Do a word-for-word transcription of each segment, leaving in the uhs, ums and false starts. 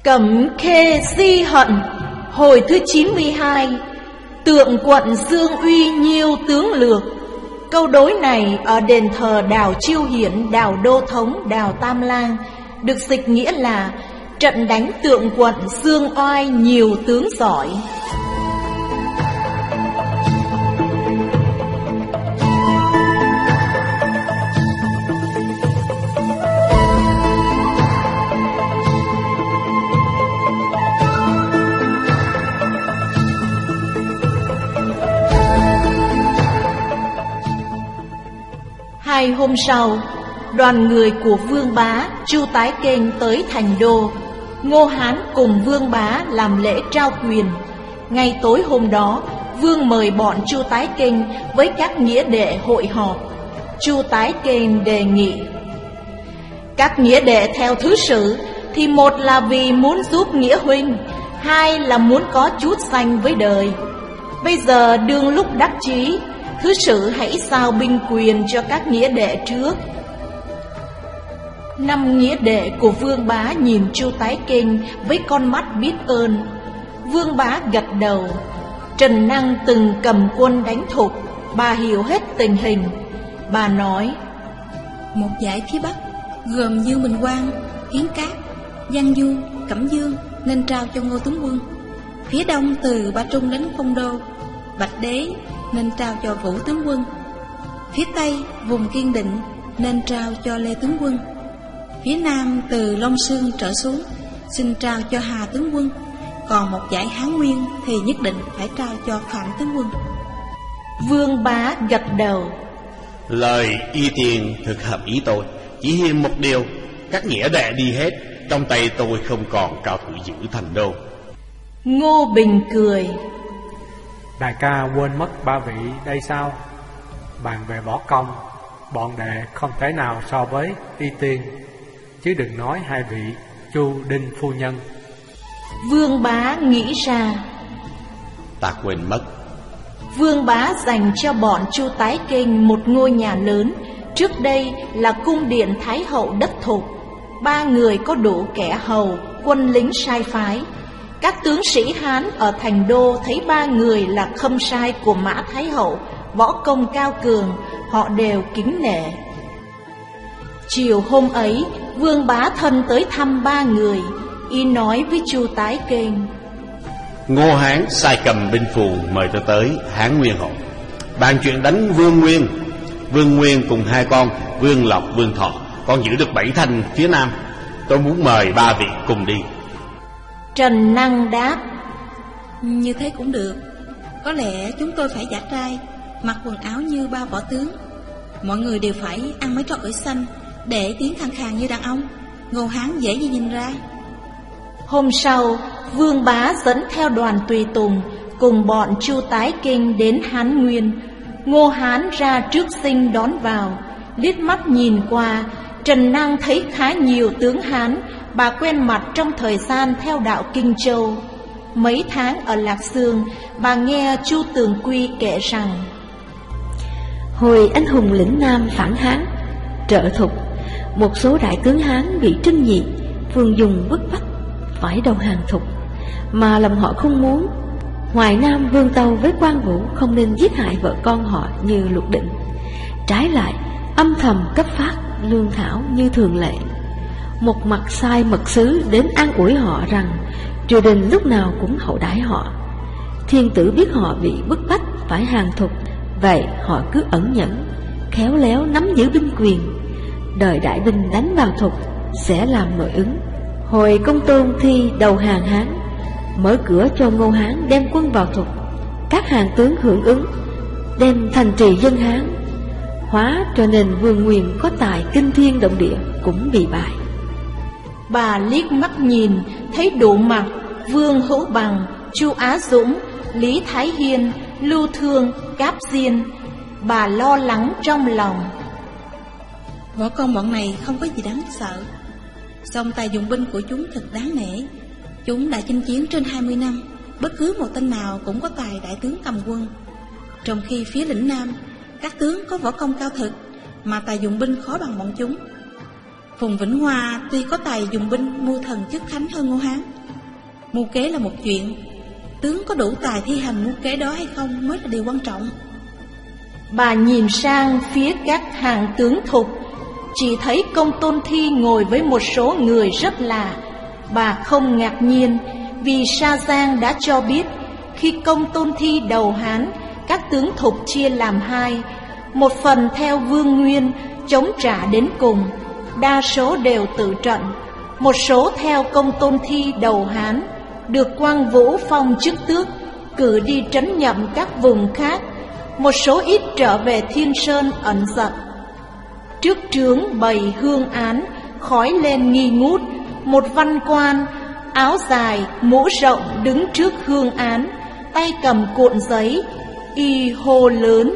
Cẩm khê si hận. Hồi thứ chín mươi hai. Tượng quận Dương uy nhiêu tướng lược. Câu đối này ở đền thờ Đào Chiêu Hiển, Đào Đô Thống, Đào Tam Lang được dịch nghĩa là trận đánh tượng quận Dương oai nhiều tướng giỏi. Hai hôm sau, đoàn người của Vương Bá, Chu Tái Kênh tới thành đô. Ngô Hán cùng Vương Bá làm lễ trao quyền. Ngay tối hôm đó, Vương mời bọn Chu Tái Kênh với các nghĩa đệ hội họp. Chu Tái Kênh đề nghị các nghĩa đệ theo thứ sử thì một là vì muốn giúp nghĩa huynh, hai là muốn có chút danh với đời. Bây giờ đương lúc đắc chí, thứ sử hãy giao binh quyền cho các nghĩa đệ trước. Năm nghĩa đệ của Vương Bá nhìn Chu Tái Kênh với con mắt biết ơn. Vương Bá gật đầu. Trần Năng từng cầm quân đánh Thục, bà hiểu hết tình hình. Bà nói: một dải phía Bắc gồm Dương Bình Quang, Hiến Cát, Giang Du, Cẩm Dương nên trao cho Ngô tướng quân. Phía Đông từ Ba Trung đến Phong Đô, Bạch Đế nên trao cho Vũ tướng quân. Phía Tây vùng Kiên Định nên trao cho Lê tướng quân. Phía Nam từ Long Xương trở xuống xin trao cho Hà tướng quân. Còn một dải Hán Nguyên thì nhất định phải trao cho Phạm tướng quân. Vương Bá gật đầu. Lời y tiền thực hợp ý tôi. Chỉ hiềm một điều, các nghĩa đệ đi hết, trong tay tôi không còn cao thủ giữ thành đô. Ngô Bình cười: đại ca quên mất ba vị đây sao? Bàn về võ công, bọn đệ không thể nào so với y tiên, chứ đừng nói hai vị Chu Đinh phu nhân. Vương Bá nghĩ ra. Ta quên mất. Vương Bá dành cho bọn Chu Tái Kênh một ngôi nhà lớn, trước đây là cung điện Thái hậu đất Thục. Ba người có đủ kẻ hầu, quân lính sai phái. Các tướng sĩ Hán ở thành đô thấy ba người là khâm sai của Mã Thái hậu, võ công cao cường, họ đều kính nể. Chiều hôm ấy, Vương Bá thân tới thăm ba người. Y nói với Chu Tái Kênh: Ngô Hán sai cầm binh phù mời tôi tới Hán Nguyên Hậu, bàn chuyện đánh Vương Nguyên. Vương Nguyên cùng hai con Vương Lộc, Vương Thọ còn giữ được bảy thành phía Nam. Tôi muốn mời ba vị cùng đi. Trần Năng đáp: như thế cũng được. Có lẽ chúng tôi phải giả trai, mặc quần áo như ba võ tướng. Mọi người đều phải ăn mấy trò ổi xanh để tiếng khàn khàn như đàn ông. Ngô Hán dễ gì nhìn ra. Hôm sau, Vương Bá dẫn theo đoàn tùy tùng cùng bọn Chu Tái Kênh đến Hán Nguyên. Ngô Hán ra trước sinh đón vào. Liếc mắt nhìn qua, Trần Năng thấy khá nhiều tướng Hán. Bà quen mặt trong thời gian theo đạo Kinh Châu. Mấy tháng ở Lạc Dương, bà nghe Chu Tường Quy kể rằng hồi anh hùng lĩnh Nam phản Hán, trợ Thục, một số đại tướng Hán bị Trinh Nhị, Phương Dùng bức bách phải đầu hàng Thục, mà lòng họ không muốn. Hoài Nam Vương Tâu với Quan Vũ không nên giết hại vợ con họ như Lục Định, trái lại âm thầm cấp phát lương thảo như thường lệ. Một mặt sai mật sứ đến an ủi họ rằng triều đình lúc nào cũng hậu đãi họ. Thiên tử biết họ bị bức bách phải hàng Thục, vậy họ cứ ẩn nhẫn, khéo léo nắm giữ binh quyền. Đợi đại binh đánh vào Thục sẽ làm nội ứng. Hồi Công Tôn thi đầu hàng Hán, mở cửa cho Ngô Hán đem quân vào Thục. Các hàng tướng hưởng ứng, đem thành trì dân Hán. Hóa cho nên Vương Nguyên có tài kinh thiên động địa cũng bị bại. Bà liếc mắt nhìn, thấy đủ mặt Vương Hữu Bằng, Chu Á Dũng, Lý Thái Hiên, Lưu Thương, Cáp Diên. Bà lo lắng trong lòng. Võ công bọn này không có gì đáng sợ, song tài dụng binh của chúng thật đáng nể. Chúng đã chinh chiến trên hai mươi năm, bất cứ một tên nào cũng có tài đại tướng cầm quân. Trong khi phía lĩnh Nam, các tướng có võ công cao thực, mà tài dụng binh khó bằng bọn chúng. Phùng Vĩnh Hoa tuy có tài dùng binh mưu thần chức thánh hơn Ngô Hán, Mưu kế là một chuyện, tướng có đủ tài thi hành mưu kế đó hay không mới là điều quan trọng. Bà nhìn sang phía các hàng tướng thục, chỉ thấy Công Tôn Thi ngồi với một số người rất lạ. Bà không ngạc nhiên, vì Sa Giang đã cho biết khi Công Tôn Thi đầu Hán, các tướng thục chia làm hai, một phần theo Vương Nguyên chống trả đến cùng, đa số đều tự trận, một số theo Công Tôn Thi đầu Hán, được Quang Vũ phong chức tước, cử đi trấn nhậm các vùng khác, một số ít trở về Thiên Sơn ẩn giật. Trước trướng bày hương án, khói lên nghi ngút, một văn quan áo dài mũ rộng đứng trước hương án, tay cầm cuộn giấy, y hô lớn: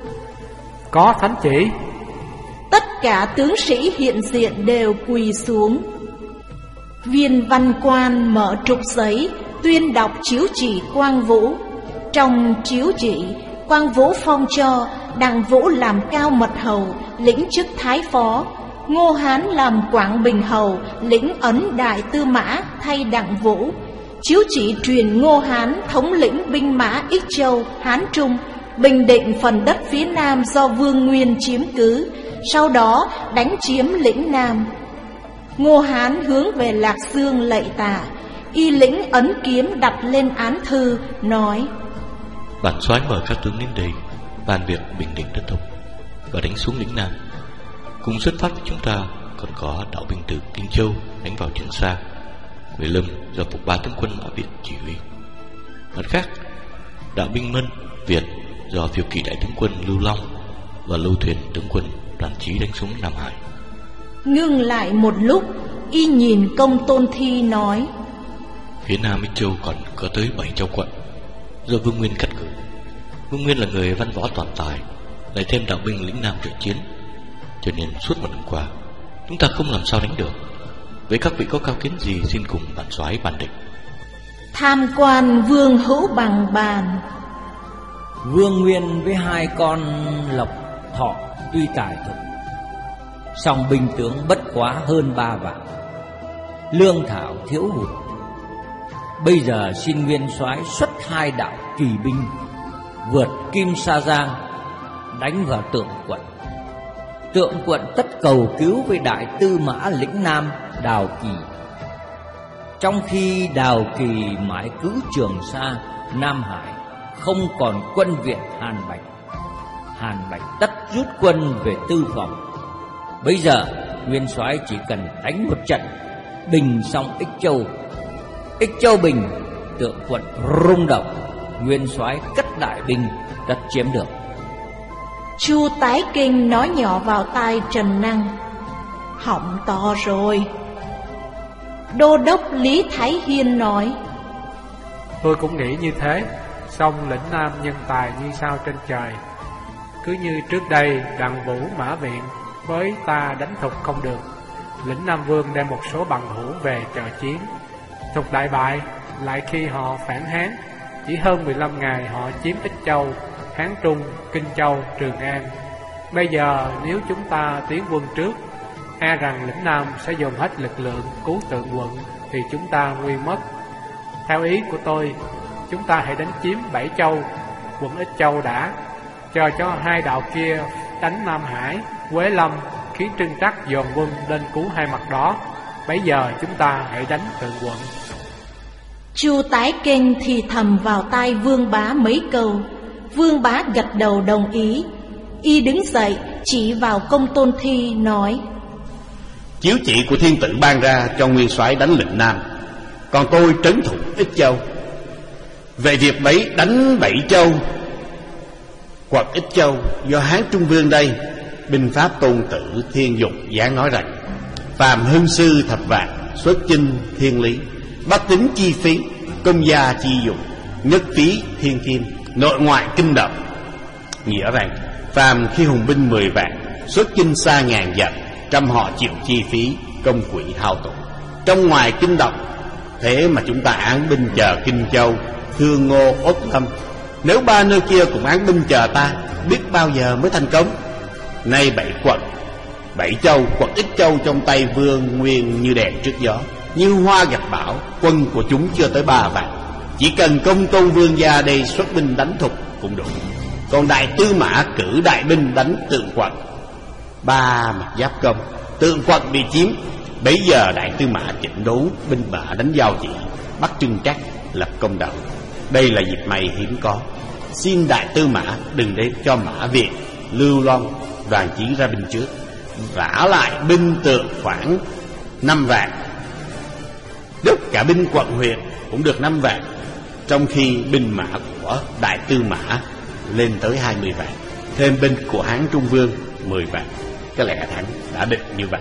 Có thánh chỉ. Tất cả tướng sĩ hiện diện đều quỳ xuống. Viên văn quan mở trục giấy, tuyên đọc chiếu chỉ Quang Vũ. Trong chiếu chỉ, Quang Vũ phong cho Đặng Vũ làm Cao Mật Hầu, lĩnh chức Thái Phó; Ngô Hán làm Quảng Bình Hầu, lĩnh ấn Đại Tư Mã thay Đặng Vũ. Chiếu chỉ truyền Ngô Hán thống lĩnh binh mã Ích Châu, Hán Trung, bình định phần đất phía Nam do Vương Nguyên chiếm cứ, sau đó đánh chiếm lĩnh Nam. Ngô Hán hướng về Lạc Dương lạy tạ, y lĩnh ấn kiếm đặt lên án thư, nói: Bản soái mời các tướng đến đây bàn việc bình định đất Thục và đánh xuống lĩnh Nam. Cùng xuất phát của chúng ta còn có đạo binh từ Kinh Châu đánh vào Trường Sa, Quế Lâm do Phục Ba tướng quân Mã Việt chỉ huy. Mặt khác, đạo binh Mân, Việt do Phiêu Kỵ đại tướng quân Lưu Long và Lưu Thuyền tướng quân Đoàn Chí đánh xuống Nam Hải. Ngưng lại một lúc, y nhìn Công Tôn Thi nói: Phía Nam Ích Châu còn có tới bảy châu quận do Vương Nguyên cắt cử. Vương Nguyên là người văn võ toàn tài, lại thêm đạo binh lĩnh Nam trợ chiến, cho nên suốt một năm qua chúng ta không làm sao đánh được. Với các vị có cao kiến gì xin cùng bản soái bàn định. Tham quan Vương Hữu Bằng bàn: Vương Nguyên với hai con Lộc Thọ tuy tài thục, song binh tướng bất quá hơn ba vạn, lương thảo thiếu hụt. Bây giờ xin nguyên soái xuất hai đạo kỳ binh vượt Kim Sa Giang, đánh vào Tượng Quận. Tượng Quận tất cầu cứu với Đại Tư Mã lĩnh Nam Đào Kỳ, trong khi Đào Kỳ mãi cứ Trường Sa, Nam Hải, không còn quân viện Hàn Bạch. Hàn Bạch tất rút quân về Tư Phòng. Bây giờ nguyên soái chỉ cần đánh một trận, bình xong Ích Châu. Ích Châu bình, Tượng Quận rung động, nguyên soái cất đại binh tất chiếm được. Chu Tái Kinh nói nhỏ vào tai Trần Năng: Hỏng to rồi. Đô đốc Lý Thái Hiên nói: Tôi cũng nghĩ như thế, song lĩnh Nam nhân tài như sao trên trời. Cứ như trước đây Đặng Vũ, Mã Viện với ta đánh Thục không được, lĩnh Nam Vương đem một số bằng hữu về trợ chiến. Thục đại bại, lại khi họ phản Hán, chỉ hơn mười lăm ngày họ chiếm Ích Châu, Hán Trung, Kinh Châu, Trường An. Bây giờ nếu chúng ta tiến quân trước, e rằng lĩnh Nam sẽ dồn hết lực lượng cứu Tượng Quận, thì chúng ta nguy mất. Theo ý của tôi, chúng ta hãy đánh chiếm Bảy Châu, quận Ích Châu đã, chờ cho hai đạo kia đánh Nam Hải, Quế Lâm, khiến Trưng Trắc dồn quân lên cứu hai mặt đó. Bấy giờ chúng ta hãy đánh Tượng Quận. Chu Tái Kinh thì thầm vào tai Vương Bá mấy câu. Vương Bá gật đầu đồng ý. Y đứng dậy chỉ vào Công Tôn Thi nói: Chiếu chỉ của thiên tử ban ra cho nguyên soái đánh lĩnh Nam, còn tôi trấn thủ Ích Châu. Về việc bấy đánh Bảy Châu, quận Ích Châu do Hán Trung Vương đây, binh pháp Tôn Tử Thiên Dục giảng nói rằng: phàm hưng sư thập vạn, xuất chinh thiên lý, bách tính chi phí, công gia chi dụng, nhất phí thiên kim, nội ngoại kinh động. Nghĩa rằng phàm khi hùng binh mười vạn, xuất chinh xa ngàn dặm, trăm họ chịu chi phí, công quỹ hao tổn, trong ngoài kinh động. Thế mà chúng ta án binh chờ Kinh Châu, Thương Ngô, Ốt Lâm. Nếu ba nơi kia cũng án binh chờ ta, biết bao giờ mới thành công. Nay bảy quận, Bảy Châu, quận Ích Châu trong tay Vương Nguyên như đèn trước gió, như hoa gặp bão. Quân của chúng chưa tới ba vạn, chỉ cần Công Tôn vương gia đây xuất binh đánh Thục cũng đủ. Còn Đại Tư Mã cử đại binh đánh Tượng Quận, ba mặt giáp công, Tượng Quận bị chiếm. Bấy giờ Đại Tư Mã chỉnh đốn binh mã đánh Giao Chỉ, bắt Trưng Trắc lập công đầu. Đây là dịp may hiếm có. Xin Đại Tư Mã đừng để cho Mã Việt, Lưu Loan, Đoàn Chí ra binh trước, vả lại binh Tượng khoảng năm vạn, đúc cả binh quận huyện cũng được năm vạn, trong khi binh mã của Đại Tư Mã lên tới hai mươi vạn, thêm binh của Hán Trung Vương mười vạn. Cái lẽ thắng đã định như vậy.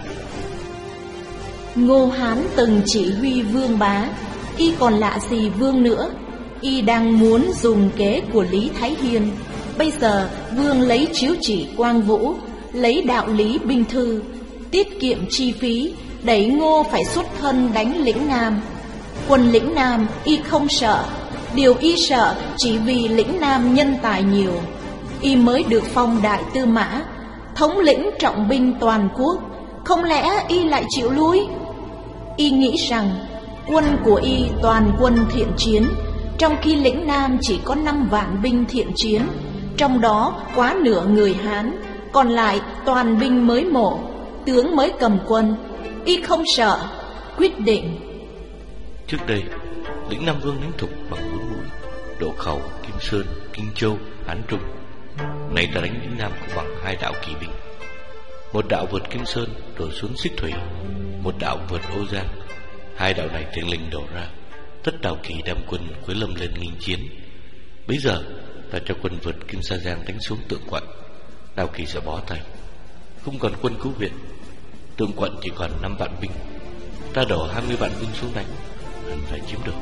Ngô Hán từng chỉ huy Vương Bá, y còn lạ gì Vương nữa. Y đang muốn dùng kế của Lý Thái Hiên. Bây giờ Vương lấy chiếu chỉ Quang Vũ, lấy đạo lý binh thư, tiết kiệm chi phí, đẩy Ngô phải xuất thân đánh lĩnh Nam. Quân lĩnh Nam y không sợ, điều y sợ chỉ vì lĩnh Nam nhân tài nhiều. Y mới được phong Đại Tư Mã, thống lĩnh trọng binh toàn quốc, không lẽ y lại chịu lui? Y nghĩ rằng quân của y toàn quân thiện chiến, trong khi lĩnh Nam chỉ có năm vạn binh thiện chiến, trong đó quá nửa người Hán, còn lại toàn binh mới mổ, tướng mới cầm quân. Y không sợ, quyết định. Trước đây, lĩnh Nam Vương đánh Thục bằng bốn mũi: Độ Khẩu, Kim Sơn, Kinh Châu, Hán Trung. Nay ta đánh lĩnh Nam cũng bằng hai đạo Kỵ binh. Một đạo vượt Kim Sơn rồi xuống Xích Thủy, một đạo vượt Ô Giang. Hai đạo này thiên linh đổ ra, tất đạo Kỵ đem quân Quế Lâm lên nghênh chiến. Bây giờ ta cho quân vượt Kim Sa Giang đánh xuống Tượng Quận, đạo Kỵ sẽ bó tay, không còn quân cứu viện. Tượng Quận chỉ còn năm vạn binh, ta đổ hai mươi vạn binh xuống đánh, hẳn phải chiếm được.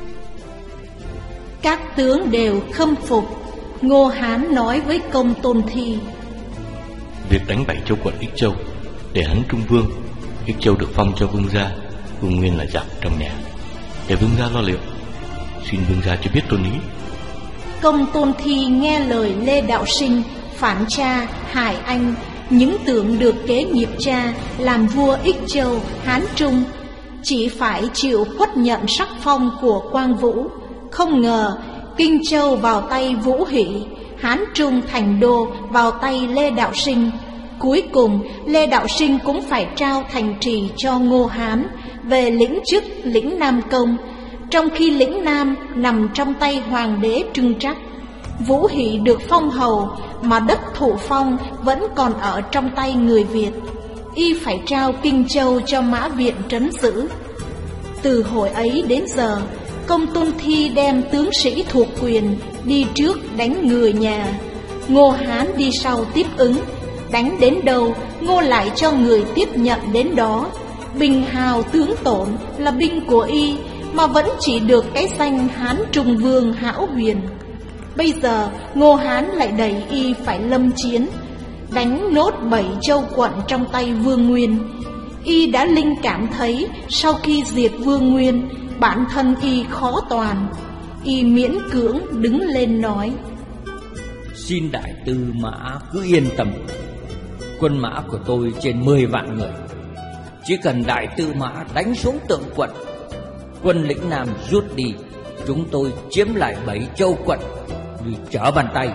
Các tướng đều khâm phục. Ngô Hán nói với Công Tôn Thi: việc đánh bảy châu quận Ích Châu để Hán Trung Vương, Ích Châu được phong cho Vương gia, Vương Nguyên là giặc trong nhà, để Vương gia lo liệu. Xin Vương gia cho biết tôn ý. Công Tôn Thi nghe lời Lê Đạo Sinh phản cha Hải Anh, những tưởng được kế nghiệp cha làm vua Ích Châu, Hán Trung, chỉ phải chịu khuất nhận sắc phong của Quang Vũ. Không ngờ Kinh Châu vào tay Vũ Hỷ, Hán Trung thành đô vào tay Lê Đạo Sinh. Cuối cùng Lê Đạo Sinh cũng phải trao thành trì cho Ngô Hán về lĩnh chức lĩnh Nam Công, trong khi lĩnh Nam nằm trong tay Hoàng đế Trưng Trắc. Vũ Hỷ được phong hầu, mà đất thụ phong vẫn còn ở trong tay người Việt. Y phải trao Kinh Châu cho Mã Viện trấn giữ. Từ hồi ấy đến giờ, Công Tôn Thi đem tướng sĩ thuộc quyền đi trước đánh người nhà, Ngô Hán đi sau tiếp ứng. Đánh đến đâu, Ngô lại cho người tiếp nhận đến đó. Binh hào tướng tổn là binh của y, mà vẫn chỉ được cái danh Hán Trung Vương hão huyền. Bây giờ Ngô Hán lại đẩy y phải lâm chiến, đánh nốt bảy châu quận trong tay Vương Nguyên. Y đã linh cảm thấy sau khi diệt Vương Nguyên, bản thân y khó toàn. Y miễn cưỡng đứng lên nói: xin Đại Tư Mã cứ yên tâm, quân mã của tôi trên mười vạn người. Chỉ cần Đại Tư Mã đánh xuống Tượng Quận, quân lĩnh Nam rút đi, chúng tôi chiếm lại bảy châu quận như trở bàn tay.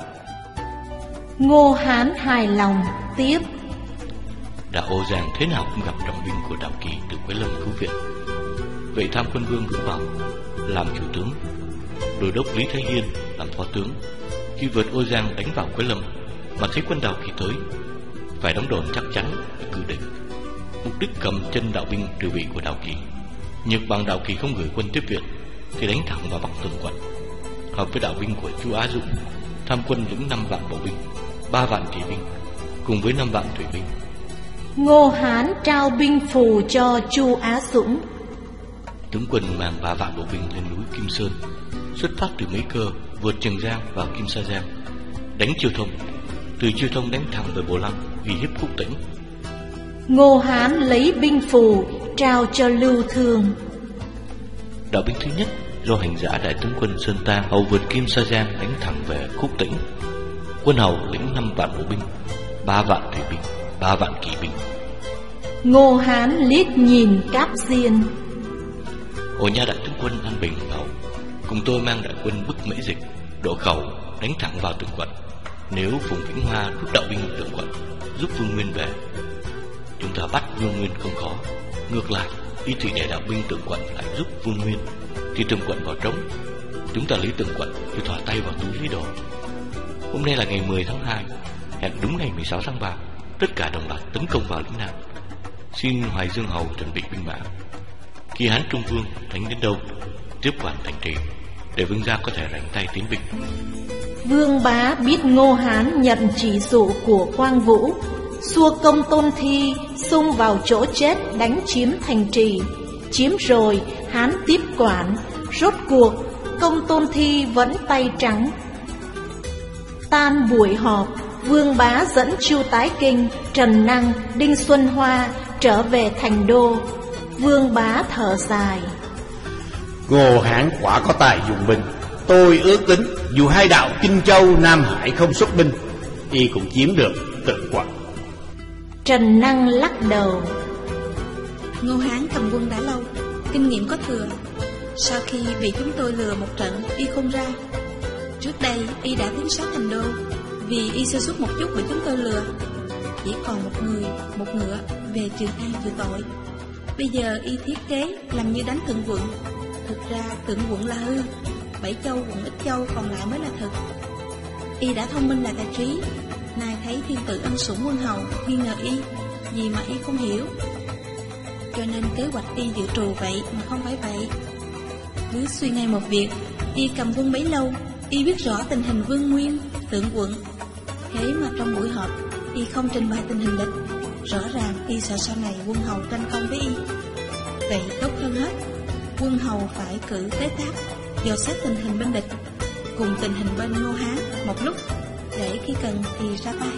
Ngô Hán hài lòng tiếp: Đạo Ô Giang thế nào cũng gặp trọng binh của Đạo Kỳ từ Quế Lâm cứu viện. Vậy Tham Quân Vương Vũ Bảo làm chủ tướng, Đô đốc Lý Thái Hiên làm phó tướng. Khi vượt Ô Giang đánh vào Quế Lâm mà thấy quân Đạo Kỳ tới, phải đóng đồn chắc chắn để cử địch. Mục đích cầm chân đạo binh trừ vị của Đạo Kỳ. Nhược bằng Đạo Kỳ không gửi quân tiếp viện thì đánh thẳng vào bằng Tượng Quận. Hợp với đạo binh của Chu Á Dũng, Tham quân lĩnh năm vạn bộ binh, ba vạn kỵ binh cùng với năm vạn thủy binh. Ngô Hán trao binh phù cho Chu Á Dũng. Tướng quân mang ba vạn bộ binh lên núi Kim Sơn, xuất phát từ Mấy Cơ, vượt Trường Giang vào Kim Sa Giang, đánh Chiêu Thông, từ Chiêu Thông đánh thẳng về Bồ Lăng, uy hiếp Khúc Tĩnh. Ngô Hán lấy binh phù trao cho Lưu Thương. Đạo binh thứ nhất do hành giả đại tướng quân Sơn Ta hầu vượt Kim Sa Giang đánh thẳng về Khúc Tĩnh. Quân hầu lĩnh năm vạn bộ binh, ba vạn thủy binh, ba vạn kỵ binh. Ngô Hán liếc nhìn Cáp Diên. Hồi nha đại tướng quân An Bình bảo cùng tôi mang đại quân bức Mễ Dịch, Đỗ Khẩu đánh thẳng vào Tượng Quận. Nếu Phùng Vĩnh Hoa rút đạo binh Tượng Quận giúp Vương Nguyên về, chúng ta bắt Vương Nguyên không khó. Ngược lại, y thì để đạo binh Tượng Quận lại giúp Vương Nguyên, thì Tượng Quận vào trống, chúng ta lấy Tượng Quận rồi thò tay vào túi lấy đồ. Hôm nay là ngày mười tháng hai, hẹn đúng ngày mười sáu tháng ba, tất cả đồng loạt tấn công vào lĩnh Nam. Xin Hoài Dương Hầu chuẩn bị binh mã. Khi Hán Trung Vương đánh đến đâu, tiếp quản thành trì, để Vương gia có thể rảnh tay tiến binh. Vương Bá biết Ngô Hán nhận chỉ dụ của Quang Vũ, xua công Tôn Thi xung vào chỗ chết đánh chiếm thành trì. Chiếm rồi, Hán tiếp quản. Rốt cuộc, công Tôn Thi vẫn tay trắng. Tan buổi họp, Vương Bá dẫn Chu Tái Kinh, Trần Năng, Đinh Xuân Hoa trở về thành đô. Vương Bá thở dài. Ngô Hán quả có tài dùng binh. Tôi ước tính dù hai đạo Kinh Châu, Nam Hải không xuất binh, y cũng chiếm được Tượng Quận. Trần Năng lắc đầu. Ngô Hán cầm quân đã lâu, kinh nghiệm có thừa. Sau khi bị chúng tôi lừa một trận, y không ra. Trước đây y đã tiến sát thành đô, vì y sơ suất một chút bị chúng tôi lừa. Chỉ còn một người, một ngựa về Trường An chịu tội. Bây giờ y thiết kế làm như đánh Tượng Quận. Thực ra Tượng Quận là hư, bảy châu quận ít châu còn lại mới là thực. Y đã thông minh là tài trí. Nay thấy thiên tử ân sủng quân hầu, nghi ngờ y, gì mà y không hiểu. Cho nên kế hoạch y dự trù vậy mà không phải vậy. Cứ suy ngay một việc, y cầm quân bấy lâu, y biết rõ tình hình Vương Nguyên, Tượng Quận. Thế mà trong buổi họp, y không trình bày tình hình địch. Rõ ràng y sợ sau này quân hầu tranh công với y. Vậy tốt hơn hết, quân hầu phải cử tế tác, dò xét tình hình bên địch cùng tình hình bên Ngô Hán một lúc, để khi cần thì ra tay.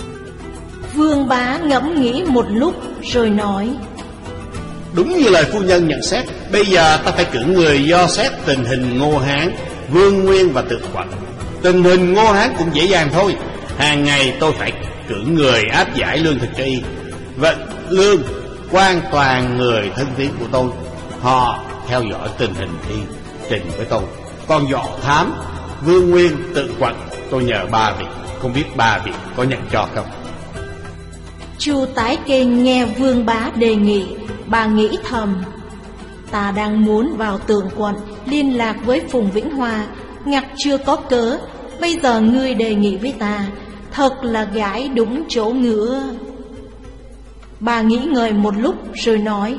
Vương Bá ngẫm nghĩ một lúc rồi nói. Đúng như lời phu nhân nhận xét, bây giờ ta phải cử người do xét tình hình Ngô Hán, Vương Nguyên và Tượng Quận. Tình hình Ngô Hán cũng dễ dàng thôi. Hàng ngày tôi phải cử người áp giải lương thực cho y. Vậy lương quan toàn người thân tín của tôi, họ theo dõi tình hình y, trình với tôi. Còn dọ thám Vương Nguyên, Tượng Quận, tôi nhờ ba vị, không biết ba vị có nhận cho không? Chu Tái Kinh nghe Vương Bá đề nghị, bà nghĩ thầm. Ta đang muốn vào Tượng Quận liên lạc với Phùng Vĩnh Hoa, ngặt chưa có cớ. Bây giờ ngươi đề nghị với ta, thật là gãi đúng chỗ ngứa. Bà nghĩ ngợi một lúc rồi nói.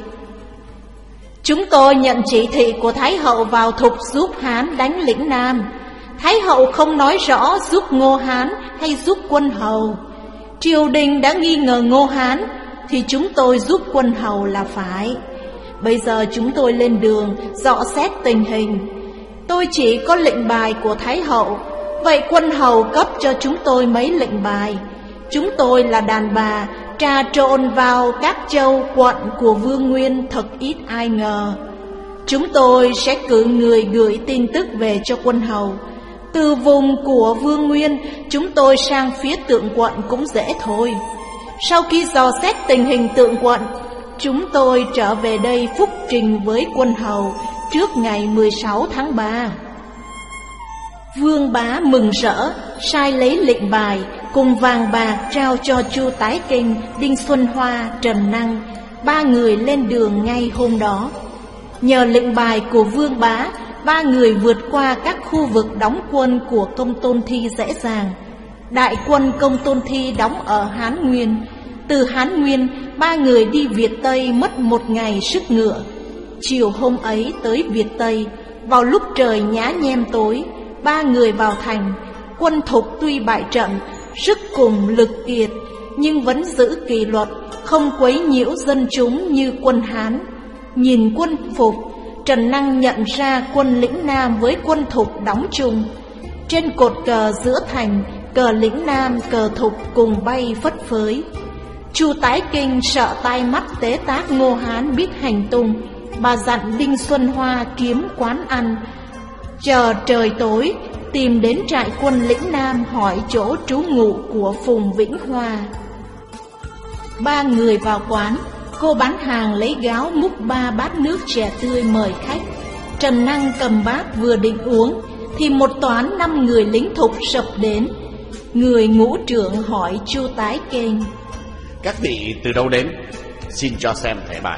Chúng tôi nhận chỉ thị của Thái Hậu vào thục giúp Hán đánh lĩnh Nam. Thái Hậu không nói rõ giúp Ngô Hán hay giúp quân hầu. Triều đình đã nghi ngờ Ngô Hán, thì chúng tôi giúp quân hầu là phải. Bây giờ chúng tôi lên đường dò xét tình hình. Tôi chỉ có lệnh bài của Thái Hậu, vậy quân hầu cấp cho chúng tôi mấy lệnh bài. Chúng tôi là đàn bà, trà trộn vào các châu quận của Vương Nguyên thật ít ai ngờ. Chúng tôi sẽ cử người gửi tin tức về cho quân hầu. Từ vùng của Vương Nguyên, chúng tôi sang phía Tượng Quận cũng dễ thôi. Sau khi dò xét tình hình Tượng Quận, chúng tôi trở về đây phúc trình với quân hầu trước ngày mười sáu tháng ba. Vương Bá mừng rỡ, sai lấy lệnh bài cùng vàng bạc trao cho Chu Tái Kinh, Đinh Xuân Hoa, Trần Năng. Ba người lên đường ngay hôm đó. Nhờ lệnh bài của Vương Bá, ba người vượt qua các khu vực đóng quân của công Tôn Thi dễ dàng. Đại quân công Tôn Thi đóng ở Hán Nguyên. Từ Hán Nguyên, ba người đi Việt Tây mất một ngày sức ngựa. Chiều hôm ấy tới Việt Tây, vào lúc trời nhá nhem tối, ba người vào thành. Quân Thục tuy bại trận, sức cùng lực kiệt, nhưng vẫn giữ kỷ luật, không quấy nhiễu dân chúng như quân Hán. Nhìn quân Phục, Trần Năng nhận ra quân lĩnh Nam với quân Thục đóng chung. Trên cột cờ giữa thành, cờ lĩnh Nam, cờ Thục cùng bay phất phới. Chu Tái Kinh sợ tai mắt tế tác Ngô Hán biết hành tung. Bà dặn Đinh Xuân Hoa kiếm quán ăn, chờ trời tối tìm đến trại quân lĩnh Nam hỏi chỗ trú ngụ của Phùng Vĩnh Hoa. Ba người vào quán, Cô bán hàng lấy gáo múc ba bát nước chè tươi mời khách. Trần Năng cầm bát vừa định uống thì một toán năm người lính thục sập đến. Người ngũ trưởng hỏi Chu Tái Kênh: Các vị từ đâu đến? Xin cho xem thẻ bài.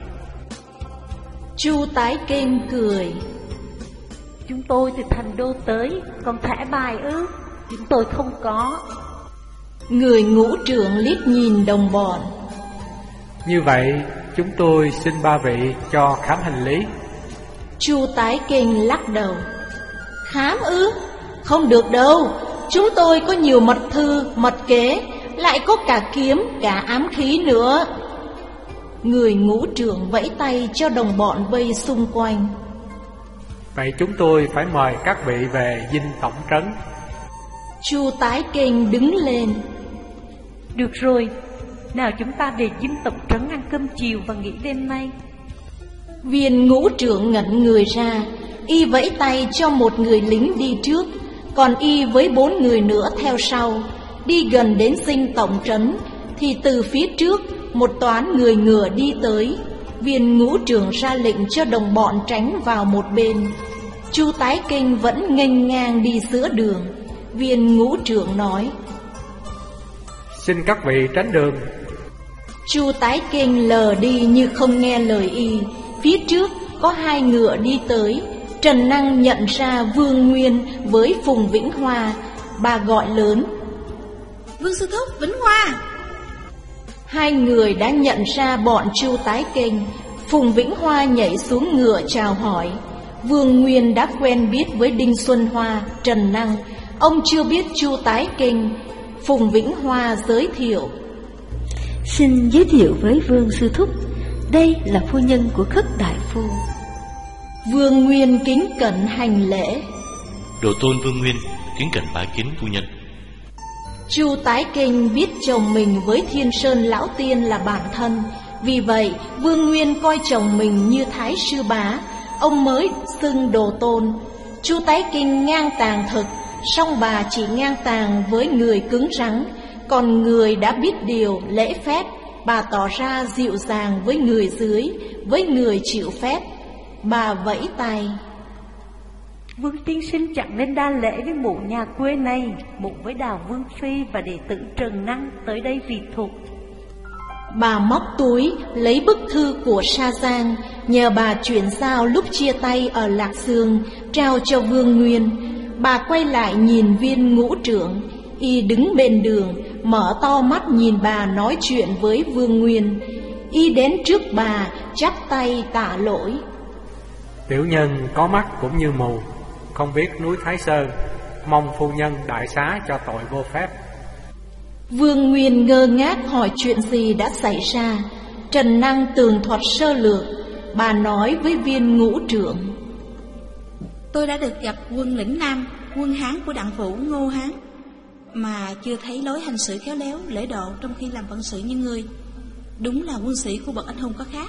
Chu Tái Kênh cười: Chúng tôi từ Thành Đô tới, còn thẻ bài ư? Chúng tôi không có. Người ngũ trưởng liếc nhìn đồng bọn: Như vậy chúng tôi xin ba vị cho khám hành lý. Chu Tái Kênh lắc đầu: Khám ư? Không được đâu. Chúng tôi có nhiều mật thư, mật kế, lại có cả kiếm, cả ám khí nữa. Người ngũ trưởng vẫy tay cho đồng bọn vây xung quanh: Vậy chúng tôi phải mời các vị về dinh tổng trấn. Chu Tái Kênh đứng lên: Được rồi, nào chúng ta về dinh tổng trấn ăn cơm chiều và nghỉ đêm nay. Viên ngũ trưởng ngẩn người ra, y vẫy tay cho một người lính đi trước, còn y với bốn người nữa theo sau. Đi gần đến dinh tổng trấn thì từ phía trước một toán người ngựa đi tới. Viên ngũ trưởng ra lệnh cho đồng bọn tránh vào một bên. Chu Tái Kênh vẫn nghênh ngang đi giữa đường. Viên ngũ trưởng nói: Xin các vị tránh đường. Chu Tái Kênh lờ đi như không nghe lời y. Phía trước có hai ngựa đi tới. Trần Năng nhận ra Vương Nguyên với Phùng Vĩnh Hoa. Bà gọi lớn: Vương sư thúc, Vĩnh Hoa. Hai người đã nhận ra bọn Chu Tái Kênh. Phùng Vĩnh Hoa nhảy xuống ngựa chào hỏi. Vương Nguyên đã quen biết với Đinh Xuân Hoa, Trần Năng. Ông chưa biết Chu Tái Kênh. Phùng Vĩnh Hoa giới thiệu: Xin giới thiệu với Vương sư thúc, đây là phu nhân của Khất đại phu. Vương Nguyên kính cẩn hành lễ: Độ tôn Vương Nguyên kính cẩn bái kiến phu nhân. Chu Tái Kênh biết chồng mình với Thiên Sơn lão tiên là bạn thân, vì vậy Vương Nguyên coi chồng mình như thái sư bá, ông mới xưng đồ tôn. Chu Tái Kênh ngang tàng thực, song bà chỉ ngang tàng với người cứng rắn, còn người đã biết điều lễ phép, bà tỏ ra dịu dàng với người dưới, với người chịu phép. Bà vẫy tay: Vương tiên sinh chẳng nên đa lễ với mụ nhà quê này, mụ với Đào Vương Phi và đệ tử Trần Năng tới đây vì thục. Bà móc túi lấy bức thư của Sa Giang, nhờ bà chuyển giao lúc chia tay ở Lạc Dương, trao cho Vương Nguyên. Bà quay lại nhìn Viên ngũ trưởng, y đứng bên đường, mở to mắt nhìn bà nói chuyện với Vương Nguyên. Y đến trước bà, chắp tay tạ lỗi: Tiểu nhân có mắt cũng như mù, không biết núi Thái Sơn, mong phu nhân đại xá cho tội vô phép. Vương Nguyên ngơ ngác hỏi chuyện gì đã xảy ra. Trần Năng tường thuật sơ lược. Bà nói với Viên ngũ trưởng: Tôi đã được gặp quân lĩnh Nam, quân Hán của đặng phủ Ngô Hán, mà chưa thấy lối hành xử khéo léo, lễ độ trong khi làm phận sự như ngươi. Đúng là quân sĩ của bậc anh hùng có khác.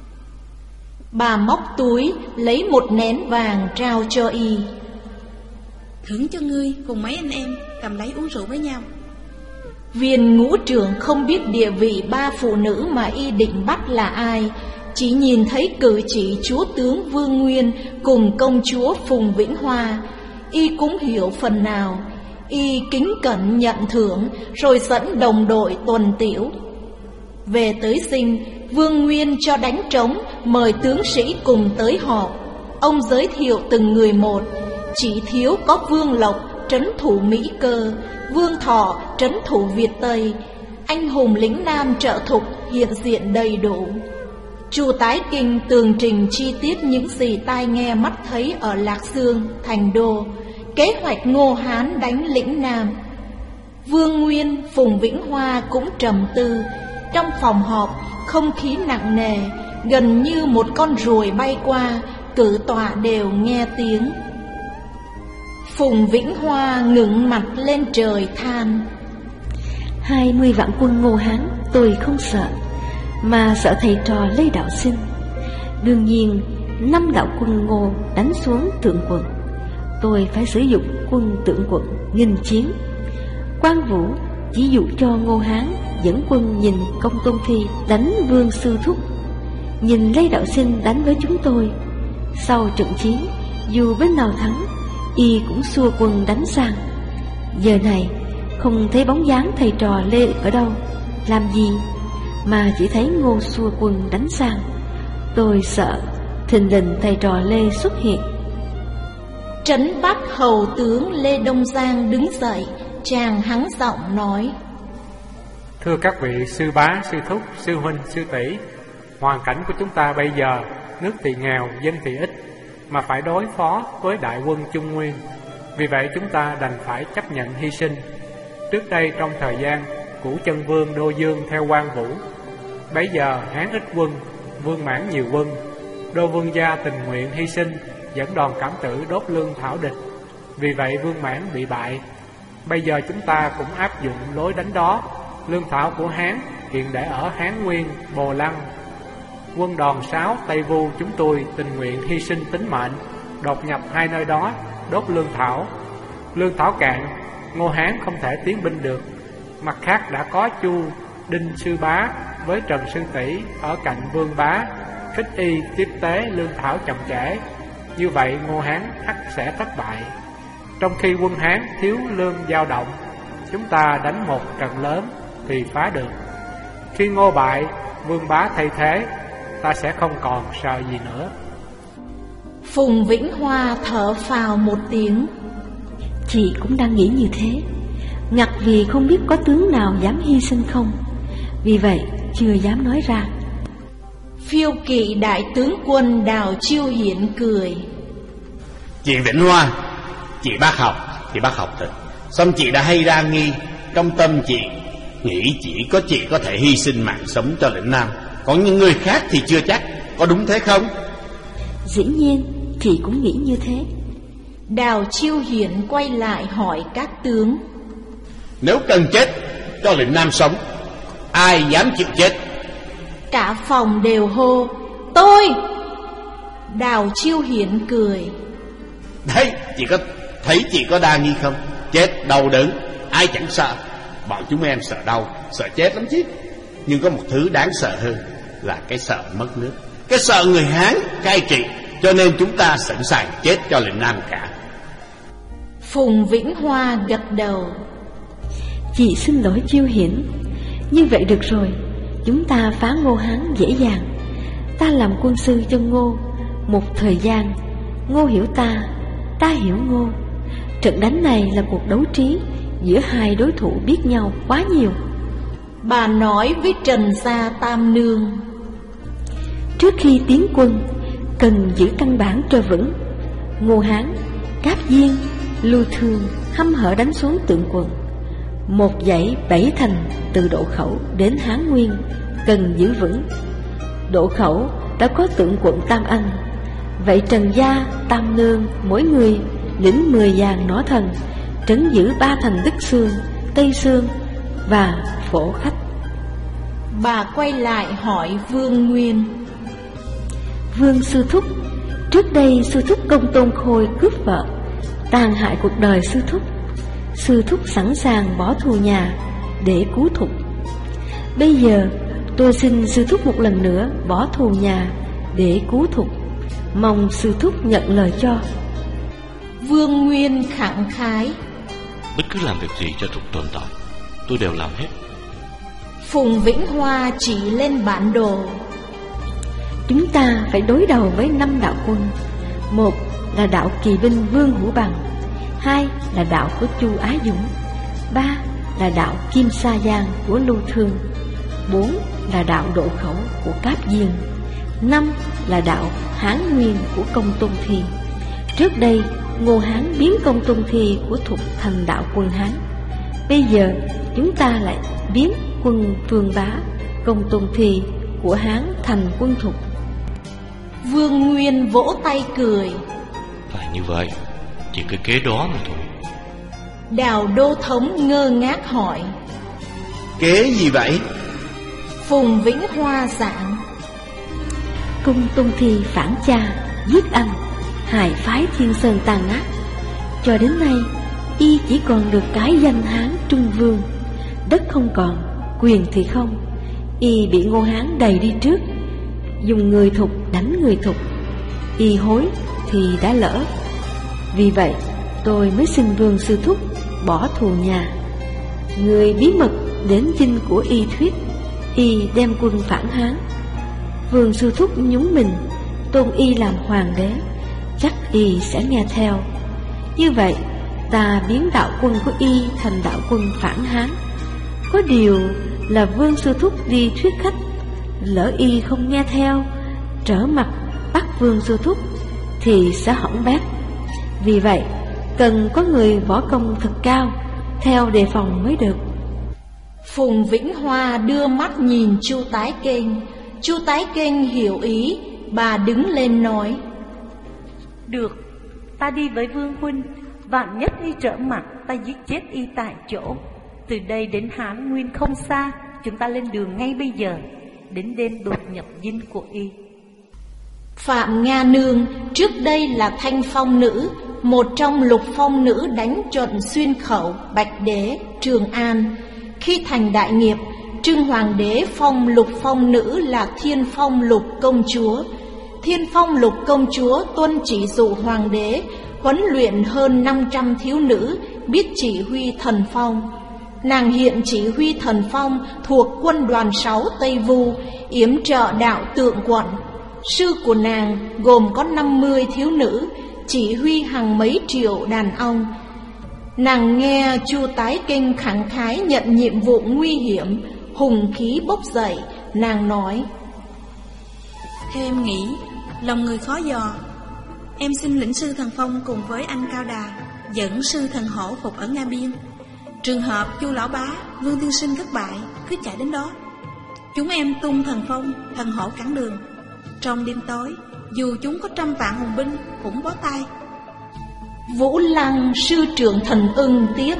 Bà móc túi lấy một nén vàng trao cho y: Thưởng cho ngươi cùng mấy anh em cầm lấy uống rượu với nhau. Viên ngũ trưởng không biết địa vị ba phụ nữ mà y định bắt là ai, chỉ nhìn thấy cử chỉ chúa tướng Vương Nguyên cùng công chúa Phùng Vĩnh Hoa. Y cũng hiểu phần nào. Y kính cẩn nhận thưởng, rồi dẫn đồng đội tuần tiễu. Về tới dinh, Vương Nguyên cho đánh trống, mời tướng sĩ cùng tới họp. Ông giới thiệu từng người một. Chỉ thiếu có Vương Lộc trấn thủ Mỹ Cơ, Vương Thọ trấn thủ Việt Tây. Anh hùng lĩnh Nam trợ thục hiện diện đầy đủ. Chu Tái Kênh tường trình chi tiết những gì tai nghe mắt thấy ở Lạc Dương, Thành Đô, kế hoạch Ngô Hán đánh lĩnh Nam. Vương Nguyên, Phùng Vĩnh Hoa cũng trầm tư. Trong phòng họp, không khí nặng nề, gần như một con ruồi bay qua, cử tọa đều nghe tiếng. Phùng Vĩnh Hoa ngẩng mặt lên trời than: Hai mươi vạn quân Ngô Hán tôi không sợ, mà sợ thầy trò Lê Đạo Sinh. Đương nhiên năm đạo quân Ngô đánh xuống Tượng Quận, tôi phải sử dụng quân Tượng Quận nghênh chiến. Quan Vũ chỉ dụ cho Ngô Hán dẫn quân nhìn Công Tôn Thi đánh Vương Sư Thúc, nhìn Lê Đạo Sinh đánh với chúng tôi. Sau trận chiến, dù bên nào thắng, y cũng xua quân đánh sang. Giờ này không thấy bóng dáng thầy trò Lê ở đâu, làm gì, mà chỉ thấy Ngô xua quân đánh sang. Tôi sợ thình lình thầy trò Lê xuất hiện. Trấn Bắc hầu tướng Lê Đông Giang đứng dậy, chàng hắng giọng nói: Thưa các vị sư bá, sư thúc, sư huynh, sư tỷ, hoàn cảnh của chúng ta bây giờ, nước thì nghèo, dân thì ít, mà phải đối phó với đại quân Trung Nguyên. Vì vậy chúng ta đành phải chấp nhận hy sinh. Trước đây trong thời gian Cửu Chân Vương Đô Dương theo Quan Vũ, bấy giờ Hán ít quân, Vương Mãn nhiều quân. Đô Vương gia tình nguyện hy sinh, dẫn đoàn Cảm Tử đốt lương thảo địch. Vì vậy Vương Mãn bị bại. Bây giờ chúng ta cũng áp dụng lối đánh đó. Lương thảo của Hán hiện để ở Hán Nguyên, Bồ Lăng. Quân đoàn sáu Tây Vu chúng tôi tình nguyện hy sinh tính mệnh, đột nhập hai nơi đó, đốt lương thảo. Lương thảo cạn, Ngô Hán không thể tiến binh được. Mặt khác đã có Chu Đinh sư bá với Trần sư tỷ ở cạnh Vương bá, khích y tiếp tế lương thảo chậm trễ. Như vậy Ngô Hán ắt sẽ thất bại. Trong khi quân Hán thiếu lương dao động, chúng ta đánh một trận lớn thì phá được. Khi Ngô bại, Vương bá thay thế, ta sẽ không còn sợ gì nữa. Phùng Vĩnh Hoa thở phào một tiếng. Chị cũng đang nghĩ như thế, ngặt vì không biết có tướng nào dám hy sinh không, vì vậy chưa dám nói ra. Phiêu kỵ đại tướng quân Đào Chiêu Hiển cười: Chị Vĩnh Hoa, chị bác học thì bác học thật, xong chị đã hay đa nghi. Trong tâm chị nghĩ chỉ có chị có thể hy sinh mạng sống cho lĩnh Nam, còn những người khác thì chưa chắc. Có đúng thế không? Dĩ nhiên chị cũng nghĩ như thế. Đào Chiêu Hiển quay lại hỏi các tướng: Nếu cần chết cho lĩnh Nam sống, ai dám chịu chết? Cả phòng đều hô: Tôi! Đào Chiêu Hiển cười: Đấy, chị có thấy chị có đa nghi không? Chết đau đớn, ai chẳng sợ. Bọn chúng em sợ đau, sợ chết lắm chứ. Nhưng có một thứ đáng sợ hơn là cái sợ mất nước, cái sợ người Hán cai trị. Cho nên chúng ta sẵn sàng chết cho lĩnh Nam cả. Phùng Vĩnh Hoa gật đầu: Chị xin lỗi Chiêu Hiển, như vậy được rồi, chúng ta phá Ngô Hán dễ dàng. Ta làm quân sư cho Ngô một thời gian, Ngô hiểu ta, ta hiểu Ngô. Trận đánh này là cuộc đấu trí giữa hai đối thủ biết nhau quá nhiều. Bà nói với Trần Gia Tam Nương: Trước khi tiến quân, cần giữ căn bản cho vững. Ngô Hán, Cáp Diên, Lưu Thương hăm hở đánh xuống Tượng Quận. Một dãy bảy thành từ Độ Khẩu đến Hán Nguyên cần giữ vững. Độ Khẩu đã có Tượng Quận Tam Anh. Vậy Trần Gia, Tam Nương mỗi người lĩnh mười vàng nỏ thần, trấn giữ ba thành Đức Xương, Tây Xương và Phổ Khách. Bà quay lại hỏi Vương Nguyên: Vương sư thúc, trước đây sư thúc Công Tôn Khôi cướp vợ, tàn hại cuộc đời sư thúc. Sư thúc sẵn sàng bỏ thù nhà để cứu thục. Bây giờ tôi xin sư thúc một lần nữa bỏ thù nhà để cứu thục, mong sư thúc nhận lời cho. Vương Nguyên khẳng khái: Bất cứ làm việc gì cho thục tồn tại, tôi đều làm hết. Phùng Vĩnh Hoa chỉ lên bản đồ: Chúng ta phải đối đầu với năm đạo quân. Một là đạo kỳ binh Vương Hữu Bằng, hai là đạo của Chu Á Dũng, ba là đạo Kim Sa Giang của Lưu Thương, bốn là đạo Độ Khẩu của Cáp Diên, năm là đạo Hán Nguyên của Công Tôn Thi. Trước đây Ngô Hán biến Công Tôn Thi của Thục thành đạo quân Hán. Bây giờ chúng ta lại biến quân Vương Bá, Công Tôn Thi của Hán thành quân Thục. Vương Nguyên vỗ tay cười: Phải như vậy, chỉ cái kế đó mà thôi. Đào Đô Thống ngơ ngác hỏi: Kế gì vậy? Phùng Vĩnh Hoa giảng: Công Tôn Thi phản cha, giết anh, hại phái Thiên Sơn tàn ác. Cho đến nay y chỉ còn được cái danh Hán Trung Vương. Đất không còn, quyền thì không. Y bị Ngô Hán đẩy đi trước, dùng người Thục đánh người Thục. Y hối thì đã lỡ. Vì vậy tôi mới xin Vương sư thúc bỏ thù nhà. Người bí mật đến dinh của Y thuyết Y đem quân phản Hán. Vương sư thúc nhúng mình tôn Y làm hoàng đế, chắc Y sẽ nghe theo. Như vậy ta biến đạo quân của Y thành đạo quân phản Hán. Có điều là Vương sư thúc đi thuyết khách, lỡ Y không nghe theo, trở mặt bắt Vương sư thúc thì sẽ hỏng bét. Vì vậy cần có người võ công thật cao theo đề phòng mới được. Phùng Vĩnh Hoa đưa mắt nhìn Chu Tái Kênh. Chu Tái Kênh hiểu ý, bà đứng lên nói: Được, ta đi với Vương huynh. Vạn nhất Y trở mặt, ta giết chết Y tại chỗ. Từ đây đến Hán Nguyên không xa, chúng ta lên đường ngay bây giờ, đến đêm đột nhập dinh của Y. Phạm Nga Nương trước đây là Thanh Phong nữ, một trong lục phong nữ đánh trận Xuyên Khẩu, Bạch Đế, Trường An. Khi thành đại nghiệp, Trưng Hoàng đế phong lục phong nữ là Thiên Phong Lục công chúa. Thiên Phong Lục công chúa tuân chỉ dụ hoàng đế huấn luyện hơn năm trăm thiếu nữ biết chỉ huy thần phong. Nàng hiện chỉ huy thần phong thuộc quân đoàn sáu Tây Vu, yểm trợ đạo Tượng Quận. Sư của nàng gồm có năm mươi thiếu nữ, chỉ huy hàng mấy triệu đàn ông. Nàng nghe Chu Tái Kênh khẳng khái nhận nhiệm vụ nguy hiểm, hùng khí bốc dậy. Nàng nói: Theo em nghĩ, lòng người khó dò. Em xin lĩnh sư thần phong cùng với anh Cao Đà dẫn sư thần hổ phục ở Nga Biên. Trường hợp Chu lão bá, Vương tiên sinh thất bại, cứ chạy đến đó. Chúng em tung thần phong, thần hổ cản đường. Trong đêm tối, dù chúng có trăm vạn hùng binh cũng bó tay. Vũ Lăng sư trưởng Thần Ưng tiếp: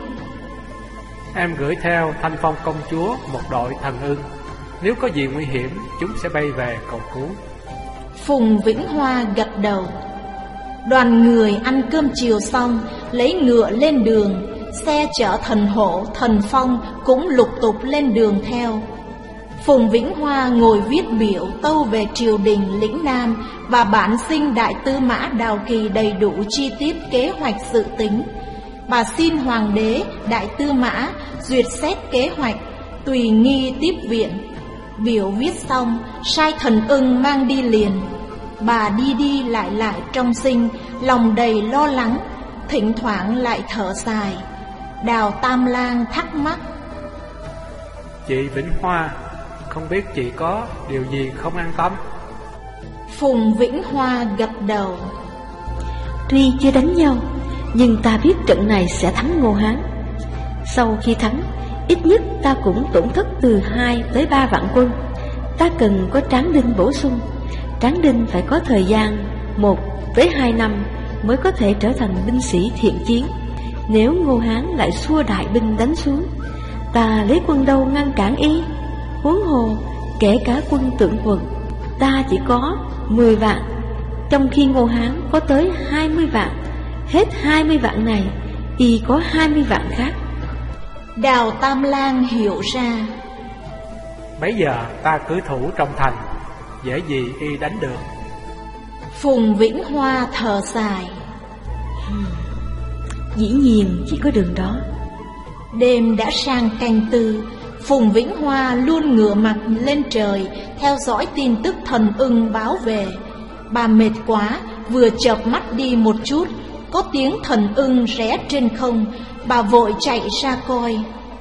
Em gửi theo Thanh Phong công chúa một đội thần ưng. Nếu có gì nguy hiểm, chúng sẽ bay về cầu cứu. Phùng Vĩnh Hoa gật đầu. Đoàn người ăn cơm chiều xong, lấy ngựa lên đường. Xe chở thần hổ, thần phong cũng lục tục lên đường theo. Phùng Vĩnh Hoa ngồi viết biểu tâu về triều đình lĩnh Nam và bản sinh Đại Tư Mã Đào Kỳ đầy đủ chi tiết kế hoạch dự tính. Bà xin Hoàng đế Đại Tư Mã duyệt xét kế hoạch, tùy nghi tiếp viện. Biểu viết xong, sai thần ưng mang đi liền. Bà đi đi lại lại trong sinh, lòng đầy lo lắng, thỉnh thoảng lại thở dài. Đào Tam Lang thắc mắc: Chị Vĩnh Hoa, không biết chị có điều gì không an tâm? Phùng Vĩnh Hoa gật đầu. Tuy chưa đánh nhau, nhưng ta biết trận này sẽ thắng Ngô Hán. Sau khi thắng, ít nhất ta cũng tổn thất từ hai tới ba vạn quân. Ta cần có Tráng Đinh bổ sung. Tráng Đinh phải có thời gian một tới hai năm mới có thể trở thành binh sĩ thiện chiến. Nếu Ngô Hán lại xua đại binh đánh xuống, ta lấy quân đâu ngăn cản Y? Huống hồ kể cả quân Tượng Quận, ta chỉ có mười vạn, trong khi Ngô Hán có tới hai mươi vạn. Hết hai mươi vạn này, Y có hai mươi vạn khác. Đào Tam Lang hiểu ra. Bây giờ ta cứ thủ trong thành, dễ gì Y đánh được. Phùng Vĩnh Hoa thở dài. hmm, Dĩ nhiên chỉ có đường đó. Đêm đã sang canh tư. Phùng Vĩnh Hoa luôn ngửa mặt lên trời, theo dõi tin tức thần ưng báo về. Bà mệt quá, vừa chợp mắt đi một chút, có tiếng thần ưng ré trên không. Bà vội chạy ra coi.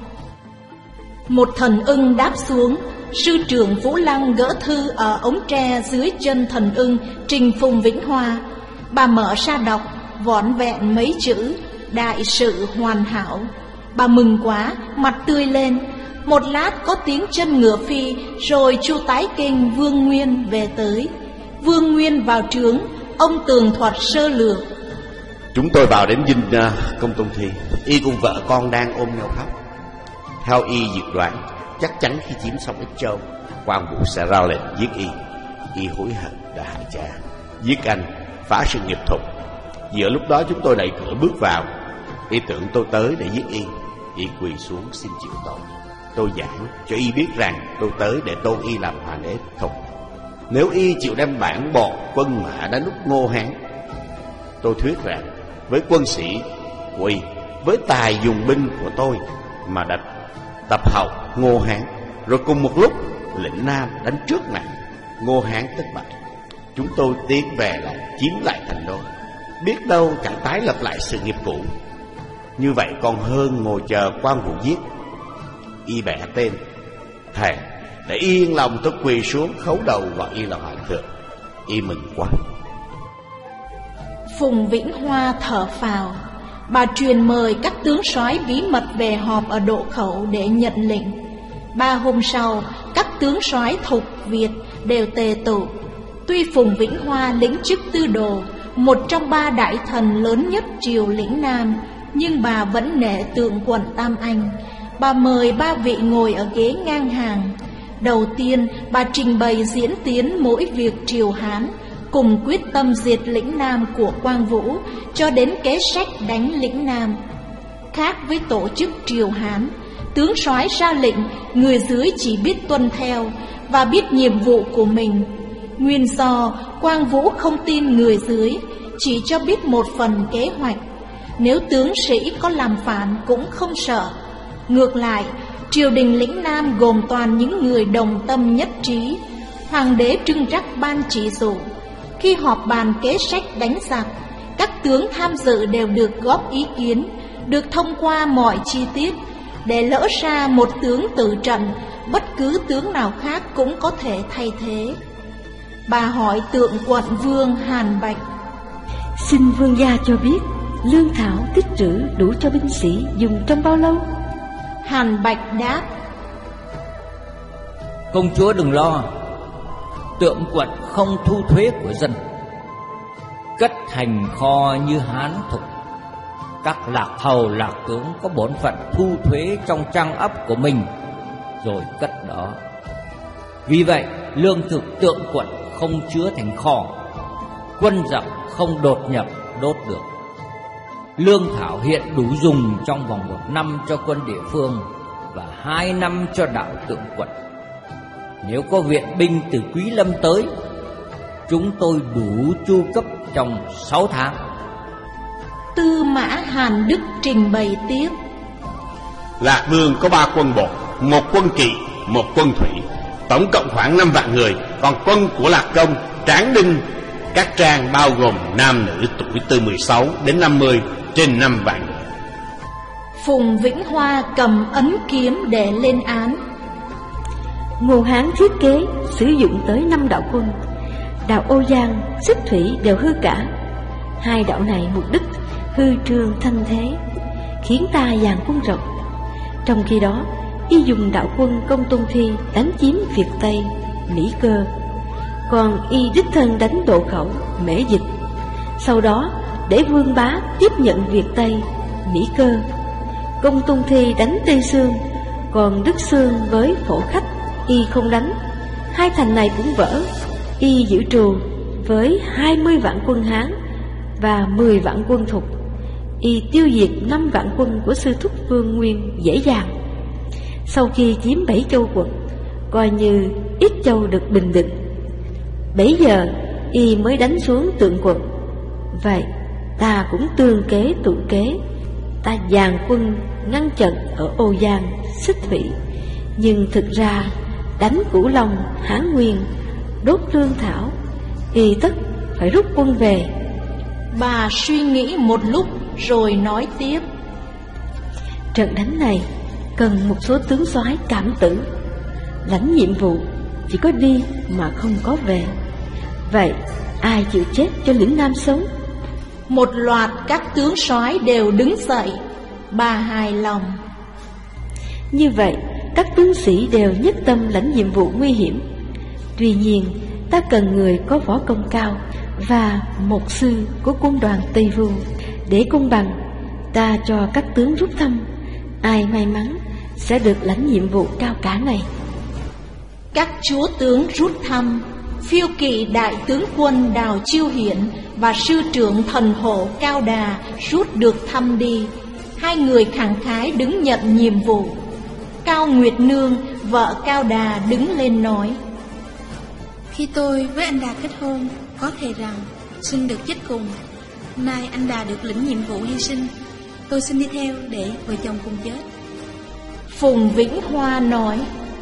Một thần ưng đáp xuống. Sư trưởng Vũ Lăng gỡ thư ở ống tre dưới chân thần ưng trình Phùng Vĩnh Hoa. Bà mở ra đọc, vỏn vẹn mấy chữ: đại sự hoàn hảo. Bà mừng quá, mặt tươi lên. Một lát có tiếng chân ngựa phi, rồi Chu Tái Kênh Vương Nguyên về tới. Vương Nguyên vào trướng, ông tường thuật sơ lược. Chúng tôi vào đến dinh uh, Công Tôn Thi. Y cùng vợ con đang ôm nhau khóc. Theo Y dự đoán, chắc chắn khi chiếm xong Ích Châu, quan vũ sẽ ra lệnh giết Y. Y hối hận đã hại cha, giết anh, phá sự nghiệp Thục. Giữa lúc đó chúng tôi đẩy cửa bước vào. Y tưởng tôi tới để giết Y. Y quỳ xuống xin chịu tội. Tôi giảng cho y biết rằng tôi tới để tôn y làm hoàng đế thục. Nếu y chịu đem bản bộ quân mã đánh nút Ngô Hán, tôi thuyết rằng với quân sĩ của y, với tài dùng binh của tôi mà địch tập hậu Ngô Hán, rồi cùng một lúc lĩnh Nam đánh trước này, Ngô Hán thất bại, chúng tôi tiến về lại chiếm lại thành đô, biết đâu chẳng tái lập lại sự nghiệp cũ. Như vậy còn hơn ngồi chờ quan vũ giết. Y bẻ tên thề để yên lòng, tôi quỳ xuống khấu đầu gọi y là hoàng thượng. Y mừng quá. Phùng Vĩnh Hoa thở phào. Bà truyền mời các tướng soái bí mật về họp ở Độ Khẩu để nhận lệnh. Ba hôm sau, các tướng soái Thục, Việt đều tề tụ. Tuy Phùng Vĩnh Hoa lĩnh chức tư đồ, một trong ba đại thần lớn nhất triều lĩnh Nam, nhưng bà vẫn nể tượng quận Tam Anh. Bà mời ba vị ngồi ở ghế ngang hàng. Đầu tiên, bà trình bày diễn tiến mỗi việc triều Hán, cùng quyết tâm diệt lĩnh Nam của Quang Vũ cho đến kế sách đánh lĩnh Nam. Khác với tổ chức triều Hán, tướng soái ra lệnh, người dưới chỉ biết tuân theo và biết nhiệm vụ của mình. Nguyên do Quang Vũ không tin người dưới, chỉ cho biết một phần kế hoạch. Nếu tướng sĩ có làm phản cũng không sợ. Ngược lại, triều đình lĩnh Nam gồm toàn những người đồng tâm nhất trí. Hoàng đế trưng trắc ban chỉ dụ. Khi họp bàn kế sách đánh giặc, các tướng tham dự đều được góp ý kiến, được thông qua mọi chi tiết. Để lỡ ra một tướng tử trận, bất cứ tướng nào khác cũng có thể thay thế. Bà hỏi tượng quận vương Hàn Bạch: Xin vương gia cho biết, lương thảo tích trữ đủ cho binh sĩ dùng trong bao lâu? Hàn Bạch đáp: Công chúa đừng lo, tượng quận không thu thuế của dân, cất hành kho như Hán Thục. Các lạc hầu lạc tướng có bổn phận thu thuế trong trang ấp của mình rồi cất đó. Vì vậy lương thực tượng quận không chứa thành kho, quân giặc không đột nhập đốt được. Lương thảo hiện đủ dùng trong vòng một năm cho quân địa phương và hai năm cho đạo tượng quận. Nếu có viện binh từ Quý Lâm tới, chúng tôi đủ chu cấp trong sáu tháng. Tư Mã Hàn Đức trình bày tiếp: Lạc Vương có ba quân bộ, một quân kỵ, một quân thủy, tổng cộng khoảng năm vạn người. Còn quân của Lạc Công, Tráng Đinh, các trang bao gồm nam nữ tuổi từ mười sáu đến năm mươi, trên năm vạn người. Phùng Vĩnh Hoa cầm ấn kiếm để lên án: Ngô Hán thiết kế sử dụng tới năm đạo quân, đạo Ô Giang, Xích Thủy đều hư cả. Hai đạo này mục đích hư trương thanh thế, khiến ta dàn quân rộng. Trong khi đó, y dùng đạo quân Công Tôn Thi đánh chiếm Việt Tây, Mỹ Cơ, còn y đích thân đánh Độ Khẩu, Mễ Dịch. Sau đó để Vương Bá tiếp nhận Việt Tây, Mỹ Cơ. Công Tôn Thi đánh Tây Xương, còn Đức Xương với Phổ Khách y không đánh. Hai thành này cũng vỡ. Y giữ trù với hai mươi vạn quân Hán và mười vạn quân Thục. Y tiêu diệt năm vạn quân của sư thúc Vương Nguyên dễ dàng. Sau khi chiếm bảy châu quận, coi như ít châu được bình định. Bấy giờ y mới đánh xuống tượng quận. Vậy ta cũng tương kế tụ kế, ta dàn quân ngăn trận ở Ô Giang, Xích Thủy. Nhưng thực ra đánh Cửu Long, Hán Nguyên, đốt lương thảo, y tất phải rút quân về. Bà suy nghĩ một lúc rồi nói tiếp: Trận đánh này cần một số tướng soái cảm tử, lãnh nhiệm vụ chỉ có đi mà không có về. Vậy ai chịu chết cho lĩnh Nam sống? Một loạt các tướng soái đều đứng dậy. Bà hài lòng. Như vậy các tướng sĩ đều nhất tâm lãnh nhiệm vụ nguy hiểm. Tuy nhiên ta cần người có võ công cao và một sư của quân đoàn Tây Vu. Để công bằng, ta cho các tướng rút thăm. Ai may mắn sẽ được lãnh nhiệm vụ cao cả này. Các chúa tướng rút thăm. Phiêu kỵ đại tướng quân Đào Chiêu Hiển và sư trưởng thần hộ Cao Đà rút được thăm đi. Hai người khẳng khái đứng nhận nhiệm vụ. Cao Nguyệt Nương, vợ Cao Đà đứng lên nói: Khi tôi với anh Đà kết hôn, có thề rằng xin được chết cùng. Nay anh Đà được lĩnh nhiệm vụ hy sinh, tôi xin đi theo để vợ chồng cùng chết. Phùng Vĩnh Hoa nói: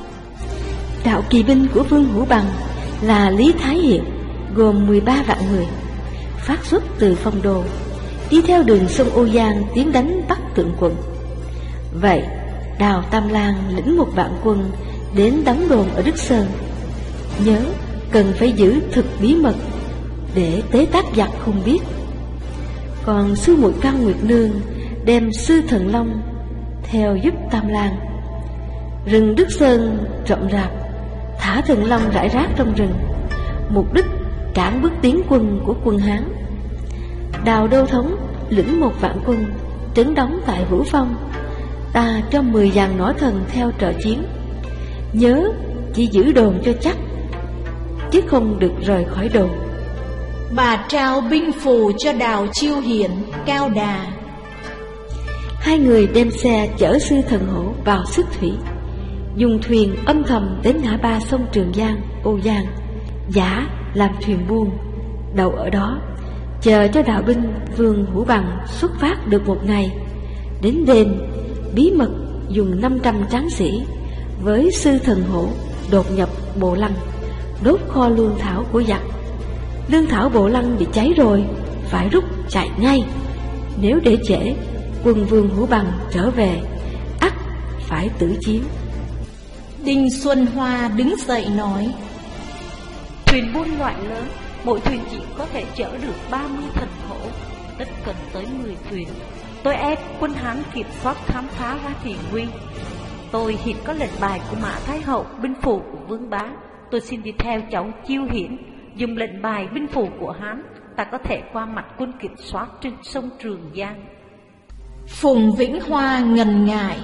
Đạo kỳ binh của Vương Hữu Bằng là Lý Thái Hiện, gồm mười ba vạn người, phát xuất từ Phong Đô, đi theo đường sông Ô Giang tiến đánh Bắc Tượng Quận. Vậy Đào Tam Lang lĩnh một vạn quân đến đóng đồn ở Đức Sơn. Nhớ cần phải giữ thực bí mật, để tế tác giặc không biết. Còn sư muội Cao Nguyệt Nương đem sư Thần Long theo giúp Tam Lang. Rừng Đức Sơn rộng rạp, thả Thần Long rải rác trong rừng, mục đích cản bước tiến quân của quân Hán. Đào Đô Thống lĩnh một vạn quân trấn đóng tại Vũ Phong. Ta cho mười dàn nỏ thần theo trợ chiến. Nhớ chỉ giữ đồn cho chắc, chứ không được rời khỏi đồn. Bà trao binh phù cho Đào Chiêu Hiển, Cao Đà. Hai người đem xe chở sư Thần Hổ vào Xích Thủy, dùng thuyền âm thầm đến ngã ba sông Trường Giang, Ô Giang, giả làm thuyền buôn, đậu ở đó, chờ cho đạo binh Vương Hữu Bằng xuất phát được một ngày. Đến đêm, bí mật dùng năm trăm tráng sĩ với sư Thần Hổ đột nhập Bộ Lăng, đốt kho lương thảo của giặc. Lương thảo Bộ Lăng bị cháy rồi, phải rút chạy ngay. Nếu để trễ, quân Vương Hữu Bằng trở về, ắt phải tử chiến. Đinh Xuân Hoa đứng dậy nói: Thuyền buôn loại lớn, mỗi thuyền chỉ có thể chở được ba mươi thần hổ, tất cần tới mười thuyền. Tôi ép quân Hán kiểm soát khám phá ra thì nguy. Tôi hiện có lệnh bài của Mã Thái Hậu, binh phù của Vương Bá. Tôi xin đi theo cháu Chiêu Hiển, dùng lệnh bài binh phù của Hán, ta có thể qua mặt quân kiểm soát trên sông Trường Giang. Phùng Vĩnh Hoa ngần ngại: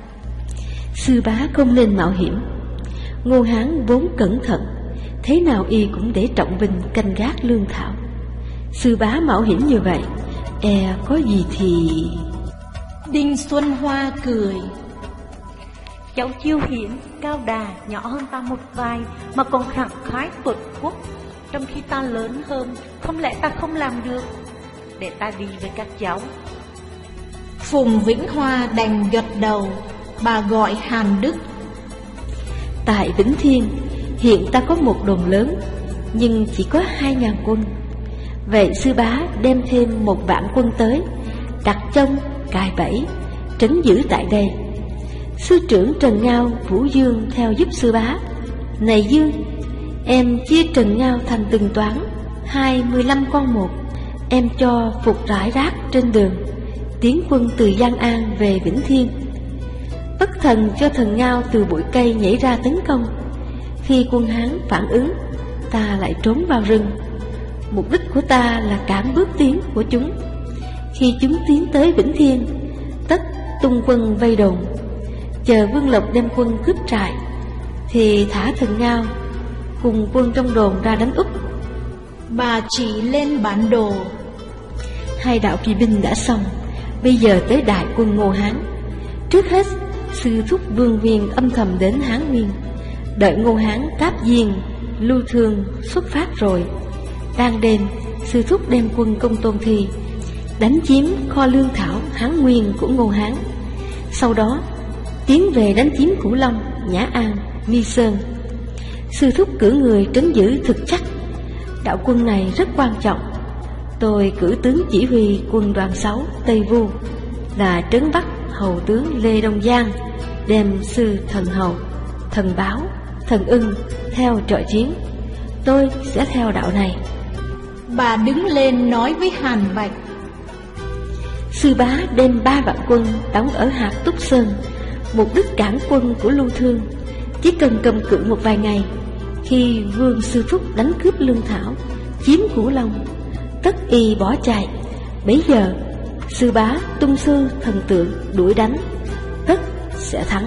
Sư bá không nên mạo hiểm. Ngô Hán vốn cẩn thận, thế nào y cũng để trọng binh canh gác lương thảo. Sư bá mạo hiểm như vậy, e có gì thì... Đinh Xuân Hoa cười: Cháu Chiêu Hiển, Cao Đà nhỏ hơn ta một vài, mà còn khẳng khái tuột quốc, trong khi ta lớn hơn, không lẽ ta không làm được? Để ta đi với các cháu. Phùng Vĩnh Hoa đành gật đầu. Bà gọi Hàn Đức: Tại Vĩnh Thiên hiện ta có một đồn lớn, nhưng chỉ có hai ngàn quân. Vậy sư bá đem thêm một vạn quân tới, đặt trông, cài bẫy, trấn giữ tại đây. Sư trưởng Trần Ngao, Vũ Dương theo giúp sư bá. Này Dương, em chia Trần Ngao thành từng toán, hai mười lăm con một. Em cho phục rải rác trên đường, tiến quân từ Giang An về Vĩnh Thiên. Bất thần cho Thần Ngao từ bụi cây nhảy ra tấn công. Khi quân Hán phản ứng, ta lại trốn vào rừng. Mục đích của ta là cản bước tiến của chúng. Khi chúng tiến tới Vĩnh Thiên, tất tung quân vây đồn. Chờ Vương Lộc đem quân cướp trại, thì thả Thần Ngao cùng quân trong đồn ra đánh úp. Bà chỉ lên bản đồ: Hai đạo kỳ binh đã xong, bây giờ tới đại quân Ngô Hán. Trước hết, sư thúc Vương Viên âm thầm đến Hán Nguyên. Đợi Ngô Hán Cáp Diên, Lưu Thương xuất phát rồi, đang đêm sư thúc đem quân Công Tôn Thi đánh chiếm kho lương thảo Hán Nguyên của Ngô Hán. Sau đó tiến về đánh chiếm Cửu Long, Nhã An, Nghi Sơn. Sư thúc cử người trấn giữ thực chắc. Đạo quân này rất quan trọng. Tôi cử tướng chỉ huy quân đoàn sáu Tây Vu là trấn Bắc hầu tướng Lê Đông Giang, đem sư Thần Hầu, Thần Báo, Thần Ưng theo trợ chiến. Tôi sẽ theo đạo này. Bà đứng lên nói với Hàn Bạch: Sư bá đem ba vạn quân đóng ở Hạt Túc Sơn, mục đích cản quân của Lưu Thương. Chỉ cần cầm cự một vài ngày, khi Vương sư thúc đánh cướp lương thảo, chiếm Cửu Long, tất y bỏ chạy. Bấy giờ sư bá tung sư thần tượng đuổi đánh, tất sẽ thắng.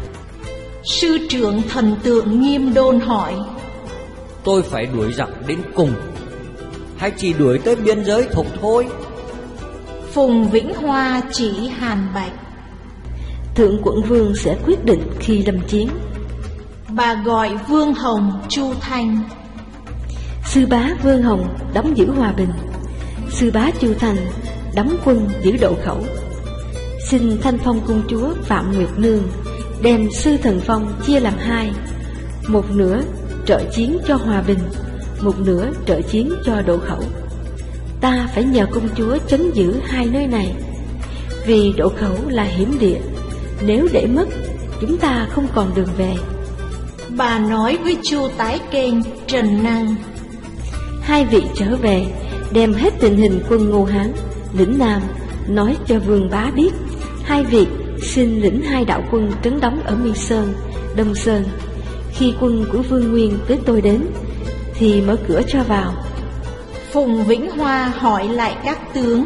Sư trưởng thần tượng Nghiêm Đôn hỏi: Tôi phải đuổi giặc đến cùng, hay chỉ đuổi tới biên giới Thục thôi? Phùng Vĩnh Hoa chỉ Hàn Bạch: Thượng quận vương sẽ quyết định khi lâm chiến. Bà gọi Vương Hồng, Chu Thanh. Sư bá Vương Hồng đóng giữ Hòa Bình, sư bá Chu Thành đóng quân giữ Độ Khẩu. Xin Thanh Phong công chúa Phạm Nguyệt Nương đem sư thần phong chia làm hai, một nửa trợ chiến cho Hòa Bình, một nửa trợ chiến cho Độ Khẩu. Ta phải nhờ công chúa trấn giữ hai nơi này, vì Độ Khẩu là hiểm địa, nếu để mất chúng ta không còn đường về. Bà nói với Chu Tái Kênh, Trần Năng. Hai vị trở về, đem hết tình hình quân Ngô Hán, lĩnh Nam, nói cho Vương Bá biết. Hai vị xin lĩnh hai đạo quân trấn đóng ở Mi Sơn, Đông Sơn. Khi quân của Vương Nguyên tới tôi đến, thì mở cửa cho vào. Phùng Vĩnh Hoa hỏi lại các tướng.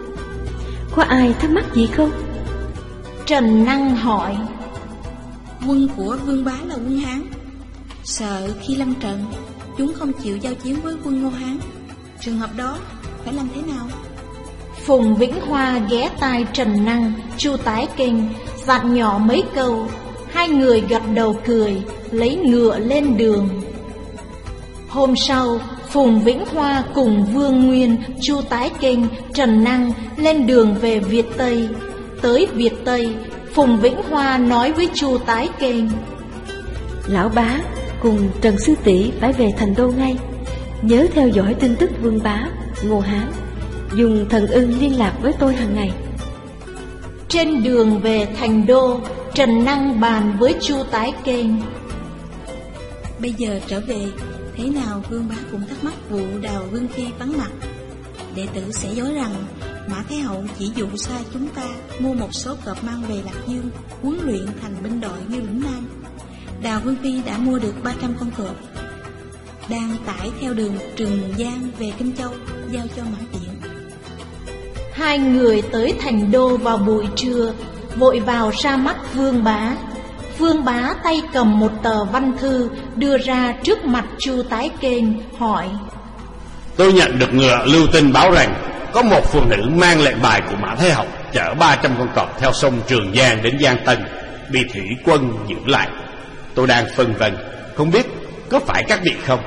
Có ai thắc mắc gì không? Trần Năng hỏi. Quân của Vương Bá là quân Hán, sợ khi lâm trận chúng không chịu giao chiến với quân Ngô Hán. Trường hợp đó phải làm thế nào? Phùng Vĩnh Hoa ghé tai Trần Năng, Chu Tái Kênh dặn nhỏ mấy câu. Hai người gật đầu cười, lấy ngựa lên đường. Hôm sau, Phùng Vĩnh Hoa cùng Vương Nguyên, Chu Tái Kênh, Trần Năng lên đường về Việt Tây. Tới Việt Tây, Phùng Vĩnh Hoa nói với Chu Tái Kênh. Lão bá cùng Trần Sư Tỷ phải về Thành Đô ngay. Nhớ theo dõi tin tức Vương Bá, Ngô Hán, dùng thần ưng liên lạc với tôi hàng ngày. Trên đường về Thành Đô, Trần Năng bàn với Chu Tái Kênh. Bây giờ trở về, thế nào Vương Bá cũng thắc mắc vụ Đào Vương Phi vắng mặt. Đệ tử sẽ dối rằng Mã Thái Hậu chỉ dụ sai chúng ta mua một số cọp mang về Lạc Dương, huấn luyện thành binh đội như lĩnh Nam. Đào Vương Phi đã mua được ba trăm con cọp, đang tải theo đường Trường Giang về Kinh Châu, giao cho Mã Tiện. Hai người tới Thành Đô vào buổi trưa, vội vào ra mắt Vương Bá. Vương Bá tay cầm một tờ văn thư đưa ra trước mặt Chu Tái Kênh, hỏi. Tôi nhận được ngựa lưu tin báo rằng có một phụ nữ mang lệnh bài của Mã Thái Hậu chở ba trăm con cọp theo sông Trường Giang đến Giang Tân, bị thủy quân giữ lại. Tôi đang phân vân, không biết có phải các vị không?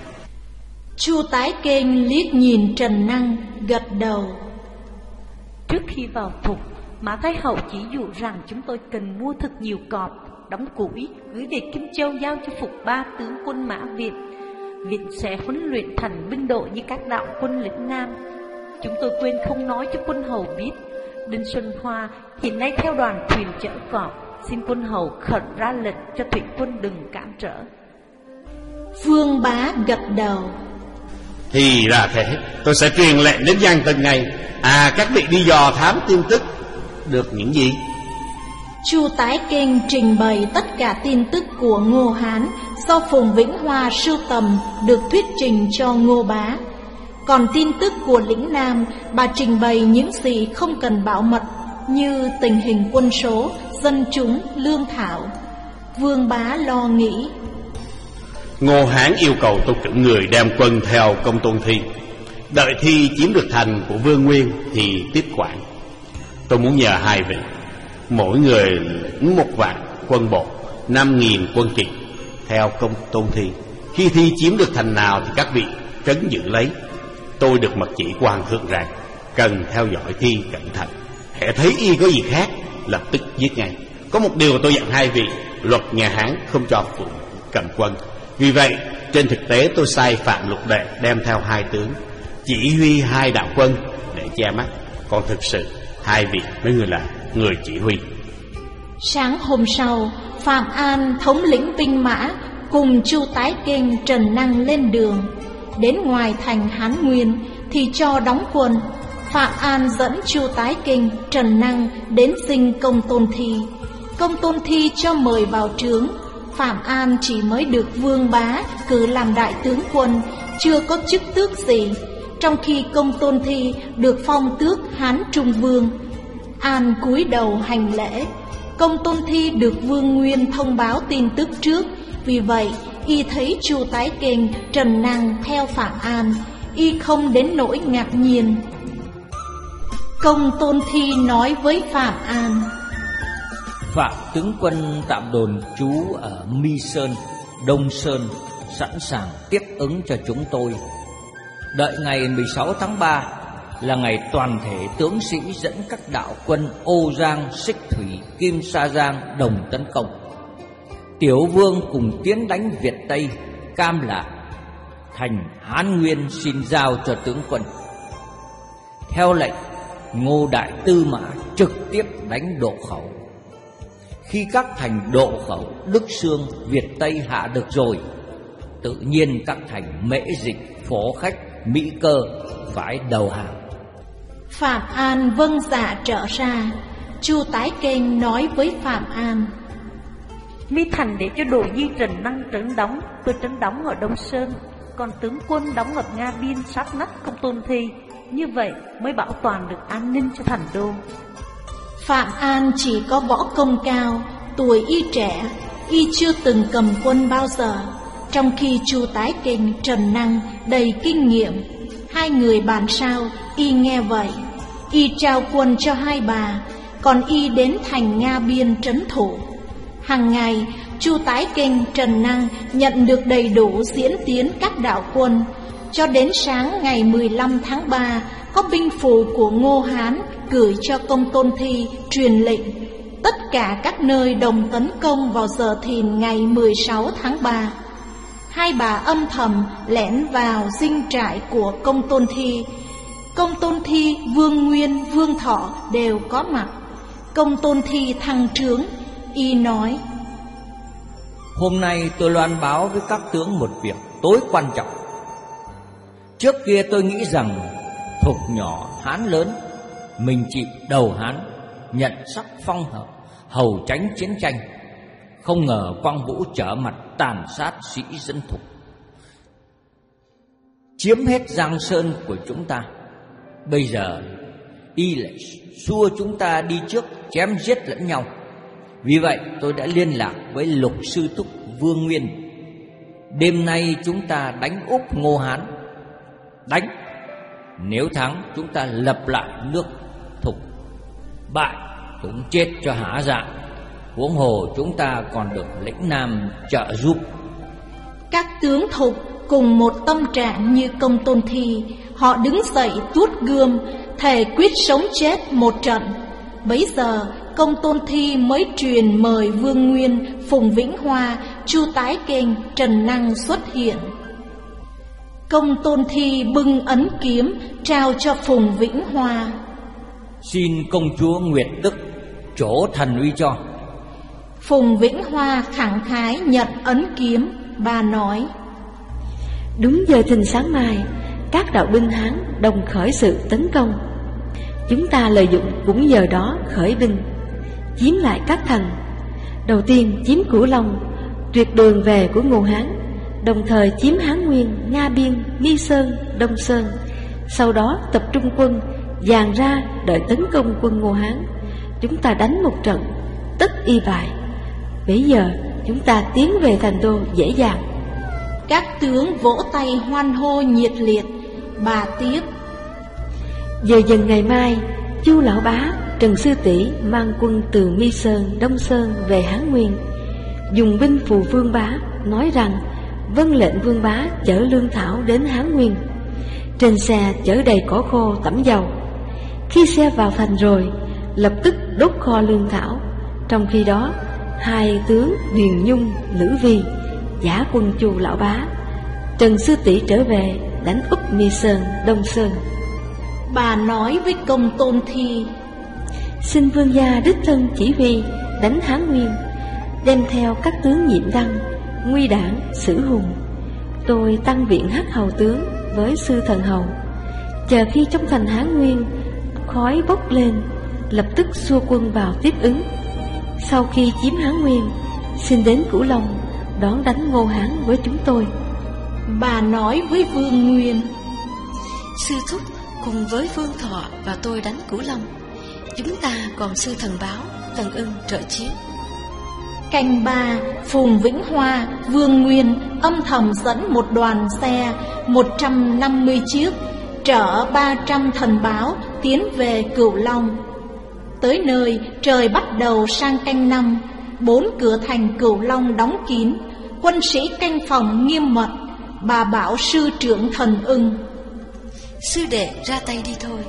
Chu Tái Kênh liếc nhìn Trần Năng, gật đầu. Trước khi vào Thục, Mã Thái Hậu chỉ dụ rằng chúng tôi cần mua thật nhiều cọp, đóng củi, gửi về Kinh Châu giao cho Phục Ba tướng quân Mã Việt. Việt sẽ huấn luyện thành binh đội như các đạo quân lĩnh Nam. Chúng tôi quên không nói cho quân hầu biết, Đinh Xuân Hoa hiện nay theo đoàn thuyền chở cọp, xin quân hầu khẩn ra lệnh cho thủy quân đừng cản trở. Vương Bá gật đầu. Thì ra thế, tôi sẽ truyền lệnh đến Giang Tân ngay. À, các vị đi dò thám tin tức được những gì? Chu Tái Kênh trình bày tất cả tin tức của Ngô Hán do Phùng Vĩnh Hoa sưu tầm được thuyết trình cho Ngô Bá. Còn tin tức của lĩnh Nam, bà trình bày những gì không cần bảo mật, như tình hình quân số, dân chúng, lương thảo. Vương Bá lo nghĩ. Ngô Hán yêu cầu tôi cử người đem quân theo Công Tôn Thi, đợi Thi chiếm được thành của Vương Nguyên thì tiếp quản. Tôi muốn nhờ hai vị, mỗi người lĩnh một vạn quân bộ, năm nghìn quân kỵ theo Công Tôn Thi. Khi Thi chiếm được thành nào thì các vị trấn giữ lấy. Tôi được mật chỉ của Hoàng thượng rằng cần theo dõi Thi cẩn thận, hễ thấy y có gì khác lập tức giết ngay. Có một điều tôi dặn hai vị, luật nhà Hán không cho phụ cầm quân. Vì vậy trên thực tế tôi sai Phạm Lục Đệ đem theo hai tướng, chỉ huy hai đạo quân để che mắt. Còn thực sự hai vị mấy người là người chỉ huy. Sáng hôm sau, Phạm An thống lĩnh binh mã cùng Chu Tái Kênh, Trần Năng lên đường. Đến ngoài thành Hán Nguyên thì cho đóng quân. Phạm An dẫn Chu Tái Kênh, Trần Năng đến dinh Công Tôn Thi. Công Tôn Thi cho mời vào trướng. Phạm An chỉ mới được Vương Bá cử làm đại tướng quân, chưa có chức tước gì, trong khi Công Tôn Thi được phong tước Hán Trung Vương. An cúi đầu hành lễ. Công Tôn Thi được Vương Nguyên thông báo tin tức trước, vì vậy y thấy Chu Tái Kênh, Trần Năng theo Phạm An, y không đến nỗi ngạc nhiên. Công Tôn Thi nói với Phạm An. Phạm tướng quân tạm đồn trú ở My Sơn, Đông Sơn, sẵn sàng tiếp ứng cho chúng tôi. Đợi ngày mười sáu tháng ba là ngày toàn thể tướng sĩ dẫn các đạo quân Ô Giang, Xích Thủy, Kim Sa Giang đồng tấn công. Tiểu vương cùng tiến đánh Việt Tây, Cam Lạc, thành Hán Nguyên xin giao cho tướng quân. Theo lệnh, Ngô Đại Tư Mã trực tiếp đánh Độ Khẩu. Khi các thành Độ Khẩu, Đức Xương, Việt Tây hạ được rồi, tự nhiên các thành Mễ Dịch, Phổ Khách, Mỹ Cơ phải đầu hàng. Phạm An vâng dạ trở ra. Chu Tái Kênh nói với Phạm An: Mi thành để cho Đồ Di Trần Năng trấn đóng, tôi trấn đóng ở Đông Sơn, còn tướng quân đóng ở Nga Biên sát nách Công Tôn Thi. Như vậy mới bảo toàn được an ninh cho thành đô. Phạm An chỉ có võ công cao, tuổi y trẻ, y chưa từng cầm quân bao giờ. Trong khi Chu Tái Kênh, Trần Năng đầy kinh nghiệm, hai người bàn sao, y nghe vậy, y trao quân cho hai bà, còn y đến thành Nga Biên trấn thủ. Hàng ngày, Chu Tái Kênh, Trần Năng nhận được đầy đủ diễn tiến các đạo quân. Cho đến sáng ngày mười lăm tháng ba, có binh phù của Ngô Hán gửi cho Công Tôn Thi truyền lệnh tất cả các nơi đồng tấn công vào giờ thìn ngày mười sáu tháng ba. Hai bà âm thầm lẻn vào dinh trại của Công Tôn Thi. Công Tôn Thi, Vương Nguyên, Vương Thọ đều có mặt. Công Tôn Thi thăng trướng, y nói: Hôm nay tôi loan báo với các tướng một việc tối quan trọng. Trước kia tôi nghĩ rằng Thục nhỏ Hán lớn, mình chịu đầu Hán, nhận sắc phong hầu, hầu tránh chiến tranh. Không ngờ Quang Vũ trở mặt tàn sát sĩ dân Thục, chiếm hết Giang Sơn của chúng ta. Bây giờ y lại xua chúng ta đi trước, chém giết lẫn nhau. Vì vậy tôi đã liên lạc với Lục Sư Thúc Vương Nguyên. Đêm nay chúng ta đánh úp Ngô Hán. Đánh, nếu thắng chúng ta lập lại nước Thục, bại cũng chết cho hả dạ. Huống hồ chúng ta còn được lĩnh Nam trợ giúp. Các tướng Thục cùng một tâm trạng như Công Tôn Thi, họ đứng dậy tuốt gươm, thề quyết sống chết một trận. Bấy giờ Công Tôn Thi mới truyền mời Vương Nguyên, Phùng Vĩnh Hoa, Chu Tái Kênh, Trần Năng xuất hiện. Công Tôn Thi bưng ấn kiếm trao cho Phùng Vĩnh Hoa: Xin công chúa Nguyệt Đức trổ thần uy cho. Phùng Vĩnh Hoa khẳng khái nhận ấn kiếm. Bà nói: Đúng giờ thìn sáng mai, các đạo binh Hán đồng khởi sự tấn công. Chúng ta lợi dụng cũng giờ đó khởi binh, chiếm lại các thành. Đầu tiên chiếm Cửu Long, tuyệt đường về của Ngô Hán, đồng thời chiếm Hán Nguyên, Nga Biên, My Sơn, Đông Sơn. Sau đó tập trung quân dàn ra đợi tấn công quân Ngô Hán. Chúng ta đánh một trận, tất y bại. Bây giờ chúng ta tiến về thành đô dễ dàng. Các tướng vỗ tay hoan hô nhiệt liệt. Bà tiếp: Giờ dần ngày mai, Chu Lão Bá, Trần Sư Tỷ mang quân từ My Sơn, Đông Sơn về Hán Nguyên, dùng binh phù Vương Bá, nói rằng vâng lệnh Vương Bá chở lương thảo đến Hán Nguyên. Trên xe chở đầy cỏ khô tẩm dầu. Khi xe vào thành rồi, lập tức đốt kho lương thảo. Trong khi đó, hai tướng Điền Nhung, Lữ Vi giả quân Chu Lão Bá. Trần Sư Tỷ trở về đánh úp My Sơn, Đông Sơn. Bà nói với Công Tôn Thi: Xin vương gia đích thân chỉ huy đánh Hán Nguyên, đem theo các tướng Nhiệm Đăng, Nguy Đảng, Sử Hùng. Tôi tăng viện Hắc Hầu tướng với Sư Thần Hầu. Chờ khi trong thành Hán Nguyên khói bốc lên, lập tức xua quân vào tiếp ứng. Sau khi chiếm Hán Nguyên, xin đến Cửu Long đón đánh Ngô Hán với chúng tôi. Bà nói với Vương Nguyên: Sư thúc cùng với Vương Thọ và tôi đánh Cửu Long. Chúng ta còn Sư Thần Báo, Tần Ưng trợ chiến. Canh ba, Phùng Vĩnh Hoa, Vương Nguyên âm thầm dẫn một đoàn xe một trăm năm mươi chiếc, chở ba trăm thần báo tiến về Cửu Long. Tới nơi trời bắt đầu sang canh năm, bốn cửa thành Cửu Long đóng kín, quân sĩ canh phòng nghiêm mật. Bà bảo sư trưởng Thần Ưng: Sư đệ ra tay đi thôi.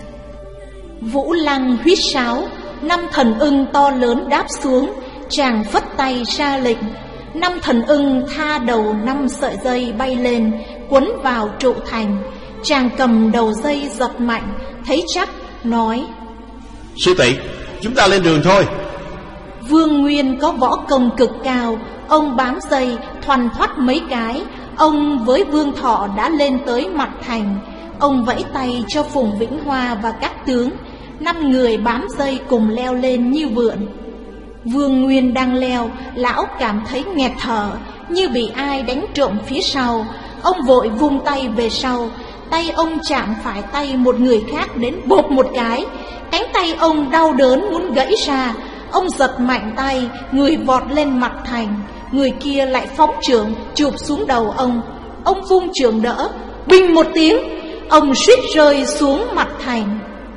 Vũ Lăng huýt sáo, năm thần ưng to lớn đáp xuống. Chàng phất tay ra lệnh, năm thần ưng tha đầu năm sợi dây bay lên, quấn vào trụ thành. Chàng cầm đầu dây giật mạnh, thấy chắc, nói: Sư tỷ, chúng ta lên đường thôi. Vương Nguyên có võ công cực cao, ông bám dây thoăn thoắt mấy cái. Ông với Vương Thọ đã lên tới mặt thành. Ông vẫy tay cho Phùng Vĩnh Hoa và các tướng. Năm người bám dây cùng leo lên như vượn. Vương Nguyên đang leo, lão cảm thấy nghẹt thở, như bị ai đánh trộm phía sau. Ông vội vung tay về sau. Tay ông chạm phải tay một người khác đến bộp một cái. Cánh tay ông đau đớn muốn gãy ra. Ông giật mạnh tay, người vọt lên mặt thành. Người kia lại phóng chưởng chụp xuống đầu ông. Ông vung chưởng đỡ, bình một tiếng, ông suýt rơi xuống mặt thành.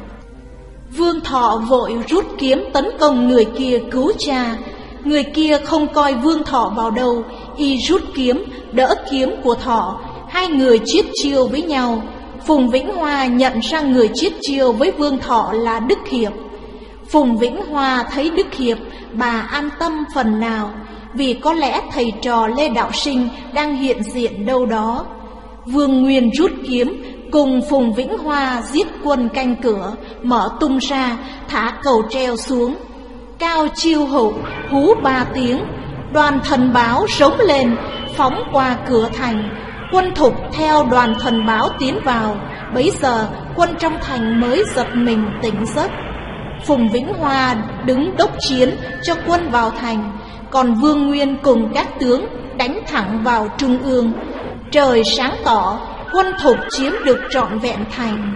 Vương Thọ vội rút kiếm tấn công người kia cứu cha. Người kia không coi Vương Thọ vào đâu, y rút kiếm đỡ kiếm của Thọ. Hai người chiết chiêu với nhau. Phùng Vĩnh Hoa nhận ra người chiết chiêu với Vương Thọ là Đức Hiệp. Phùng Vĩnh Hoa thấy Đức Hiệp, bà an tâm phần nào, vì có lẽ thầy trò Lê Đạo Sinh đang hiện diện đâu đó. Vương Nguyên rút kiếm cùng Phùng Vĩnh Hoa giết quân canh cửa, mở tung ra, thả cầu treo xuống. Cao Chiêu Hậu hú ba tiếng, đoàn thần báo rống lên, phóng qua cửa thành. Quân thục theo đoàn thần báo tiến vào. Bấy giờ quân trong thành mới giật mình tỉnh giấc. Phùng Vĩnh Hoa đứng đốc chiến cho quân vào thành, còn Vương Nguyên cùng các tướng đánh thẳng vào trung ương. Trời sáng tỏ, quân thục chiếm được trọn vẹn thành.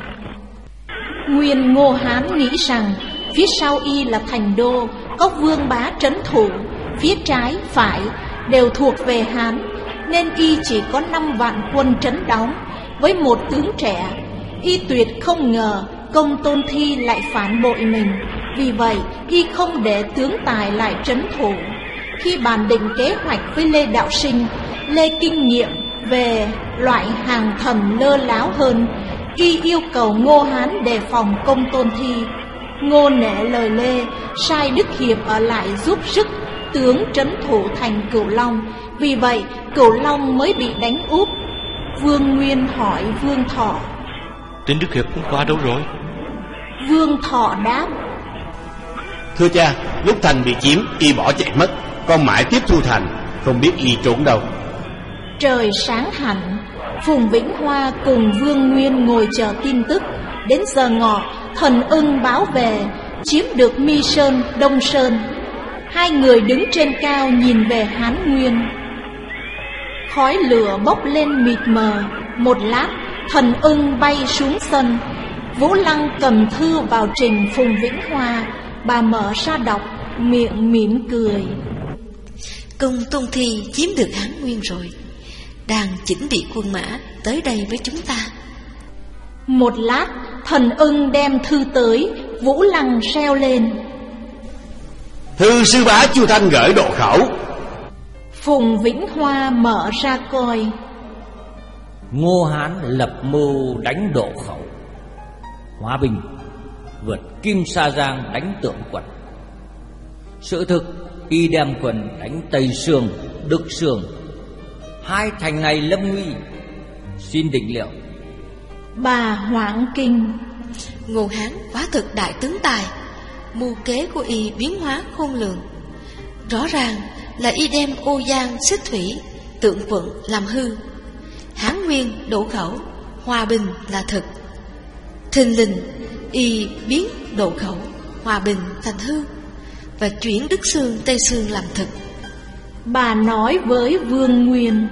Nguyên Ngô Hán nghĩ rằng phía sau y là thành đô, có Vương Bá trấn thủ, phía trái, phải đều thuộc về Hán, nên y chỉ có năm vạn quân trấn đóng với một tướng trẻ. Y tuyệt không ngờ Công Tôn Thi lại phản bội mình, vì vậy y không để tướng tài lại trấn thủ. Khi bàn định kế hoạch với Lê Đạo Sinh, Lê kinh nghiệm về loại hàng thần lơ láo hơn, y yêu cầu Ngô Hán đề phòng Công Tôn Thi. Ngô nể lời Lê, sai Đức Hiệp ở lại giúp sức tướng trấn thủ thành Cửu Long, vì vậy Cửu Long mới bị đánh úp. Vương Nguyên hỏi Vương Thọ: Tên Đức Hiệp hôm qua đâu rồi? Vương Thọ đáp: Thưa cha, lúc thành bị chiếm, y bỏ chạy mất. Con mãi tiếp thu thành, không biết y trốn đâu. Trời sáng hẳn, Phùng Vĩnh Hoa cùng Vương Nguyên ngồi chờ tin tức. Đến giờ ngọ, Thần Ưng báo về, chiếm được Mi Sơn, Đông Sơn. Hai người đứng trên cao nhìn về Hán Nguyên. Khói lửa bốc lên mịt mờ. Một lát, Thần Ưng bay xuống sân. Vũ Lăng cầm thư vào trình Phùng Vĩnh Hoa. Bà mở ra đọc, miệng mỉm cười: Công Tôn Thi chiếm được Hán Nguyên rồi, đang chỉnh bị quân mã tới đây với chúng ta. Một lát, Thần Ưng đem thư tới. Vũ Lăng reo lên: Thư sư bá Chu Thanh gửi độ khẩu. Phùng Vĩnh Hoa mở ra coi. Ngô Hán lập mưu đánh Độ Khẩu, Hóa Bình vượt Kim Sa Giang đánh Tượng Quận. Sự thực y đem quân đánh Tây Sương, Đức Sương, hai thành này lâm nguy. Xin định liệu. Bà hoảng kinh: Ngô Hán quá thực đại tướng tài, mưu kế của y biến hóa khôn lường. Rõ ràng là y đem Ô Giang, Xích Thủy, Tượng Quận làm hư. Hán Nguyên, Độ Khẩu, Hòa Bình là thực. Thình lình y biến Độ Khẩu, Hòa Bình thành hư, và chuyển Đức Sương, Tây Sương làm thực. Bà nói với Vương Nguyên: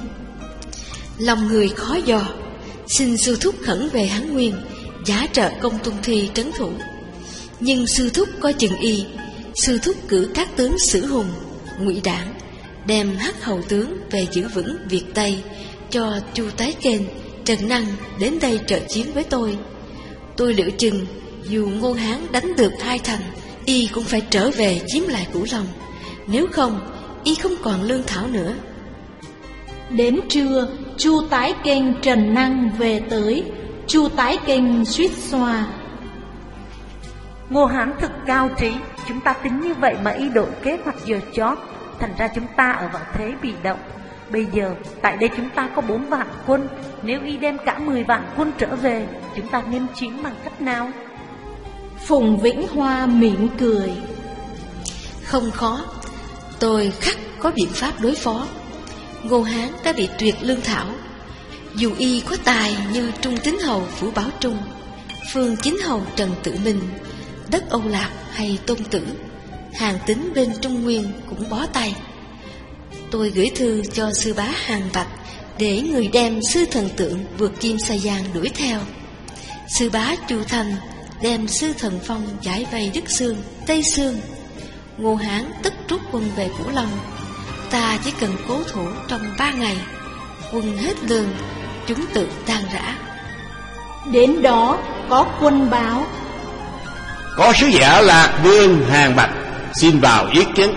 Lòng người khó dò, xin sư thúc khẩn về Hán Nguyên, giá trợ Công Tôn Thi trấn thủ. Nhưng sư thúc coi chừng y. Sư thúc cử các tướng Sử Hùng, Ngụy Đảng, đem Hắc Hầu tướng về giữ vững Việt Tây, cho Chu Tái Kênh, Trần Năng đến đây trợ chiến với tôi. Tôi lựa chừng dù Ngô Hán đánh được hai thành y cũng phải trở về chiếm lại Cửu Long. Nếu không, y không còn lương thảo nữa. Đến trưa, Chu Tái Kênh Trần Năng về tới. Chu Tái Kênh suýt xoa: Ngô Hán thực cao trí, chúng ta tính như vậy mà y đổi kế hoạch giờ chót, thành ra chúng ta ở vào thế bị động. Bây giờ tại đây chúng ta có bốn vạn quân, nếu y đem cả mười vạn quân trở về, chúng ta nên chiến bằng cách nào? Phùng Vĩnh Hoa mỉm cười: Không khó, tôi khắc có biện pháp đối phó. Ngô Hán đã bị tuyệt lương thảo. Dù y có tài như Trung Tín Hầu Phủ Bảo Trung, Phương Chính Hầu Trần Tự Minh, Đất Âu Lạc hay Tôn Tử, Hàn Tín bên Trung Nguyên cũng bó tay. Tôi gửi thư cho sư bá Hàn Bạch để người đem sư thần tượng vượt Kim Sa Giang đuổi theo. Sư bá Chu Thành đem sư thần phong giải vây Đức Xương, Tây Xương. Ngô Hán tức rút quân về Cửu Long. Ta chỉ cần cố thủ trong ba ngày, quân hết lương, chúng tự tan rã. Đến đó có quân báo: Có sứ giả Lạc Vương Hàn Bạch xin vào ý kiến.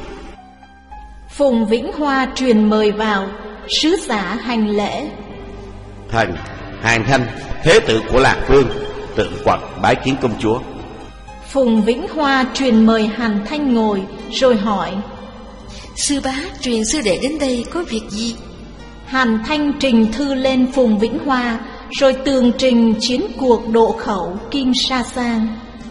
Phùng Vĩnh Hoa truyền mời vào. Sứ giả hành lễ: Thần Hàn Thanh, thế tử của Lạc Vương, tự quận bái kiến công chúa. Phùng Vĩnh Hoa truyền mời Hàn Thanh ngồi, rồi hỏi: Sư bá truyền sư đệ đến đây có việc gì? Hàn Thanh trình thư lên Phùng Vĩnh Hoa, rồi tường trình chiến cuộc Độ Khẩu, Kim Sa Giang.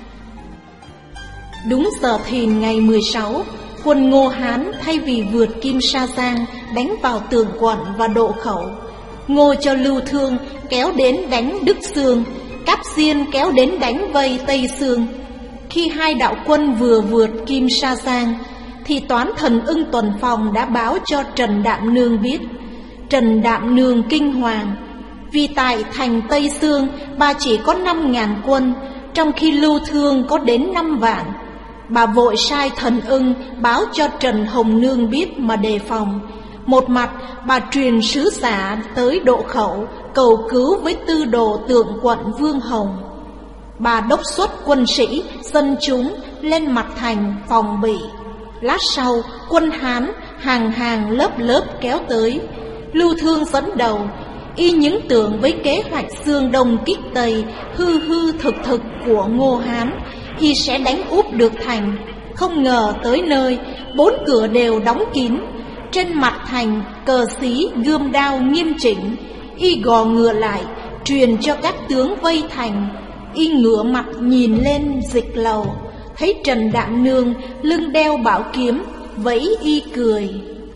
Đúng giờ thìn ngày mười sáu, quân Ngô Hán thay vì vượt Kim Sa Giang đánh vào Tường Quận và Độ Khẩu, Ngô cho Lưu Thương kéo đến đánh Đức Xương, Cáp Diên kéo đến đánh vây Tây Xương. Khi hai đạo quân vừa vượt Kim Sa Giang, thì Toán Thần Ưng Tuần Phòng đã báo cho Trần Đạm Nương biết. Trần Đạm Nương kinh hoàng, vì tại thành Tây Xương bà chỉ có năm ngàn quân, trong khi Lưu Thương có đến năm vạn. Bà vội sai Thần Ưng báo cho Trần Hồng Nương biết mà đề phòng. Một mặt bà truyền sứ giả tới Độ Khẩu cầu cứu với tư đồ Tượng Quận Vương Hồng. Bà đốc xuất quân sĩ, dân chúng lên mặt thành phòng bị. Lát sau, quân Hán hàng hàng lớp lớp kéo tới. Lưu Thương dẫn đầu, y những tưởng với kế hoạch Dương Đông kích Tây hư hư thực thực của Ngô Hán, y sẽ đánh úp được thành. Không ngờ tới nơi, bốn cửa đều đóng kín. Trên mặt thành, cờ xí, gươm đao nghiêm chỉnh. Y gò ngựa lại, truyền cho các tướng vây thành. Y ngửa mặt nhìn lên Dịch Lầu, thấy Trần Đạm Nương lưng đeo bảo kiếm, vẫy y cười: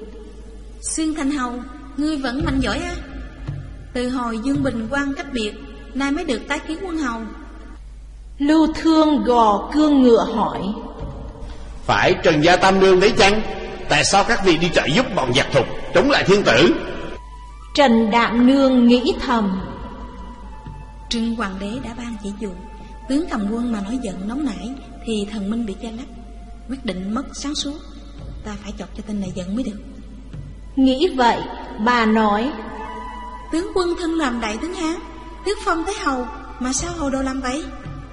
Xuyên Thành Hầu, ngươi vẫn mạnh giỏi á. Từ hồi Dương Bình quan cách biệt, nay mới được tái kiến quân hầu. Lưu Thương gò cương ngựa hỏi: Phải Trần Gia Tam Nương đấy chăng? Tại sao các vị đi trợ giúp bọn giặc thục chống lại thiên tử? Trần Đạm Nương nghĩ thầm: Trưng Hoàng đế đã ban chỉ dụ, tướng cầm quân mà nổi giận nóng nảy thì thần minh bị che lấp, quyết định mất sáng suốt. Ta phải chọc cho tên này giận mới được. Nghĩ vậy, bà nói: Tướng quân thân làm đại tướng Hán, tước phong Thái Hầu, mà sao Hầu Đồ làm vậy?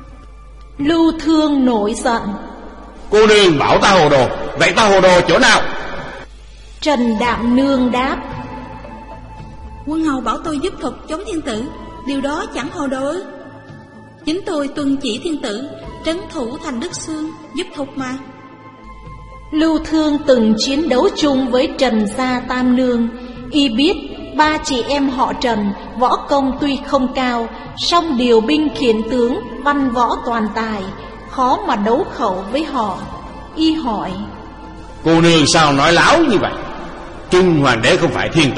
Lưu Thương nổi giận: Cô nương bảo ta hồ đồ, vậy ta hồ đồ chỗ nào? Trần Đạm Nương đáp: Quân hầu bảo tôi giúp thục chống thiên tử, điều đó chẳng hồ đồ ư? Chính tôi tuân chỉ thiên tử, trấn thủ thành Đức Xương, giúp thục mà. Lưu Thương từng chiến đấu chung với Trần Gia Tam Nương, y biết ba chị em họ Trần võ công tuy không cao, song điều binh khiển tướng, văn võ toàn tài, khó mà đấu khẩu với họ. Y hỏi: Cô nương sao nói láo như vậy? Trung Hoàng đế không phải thiên tử.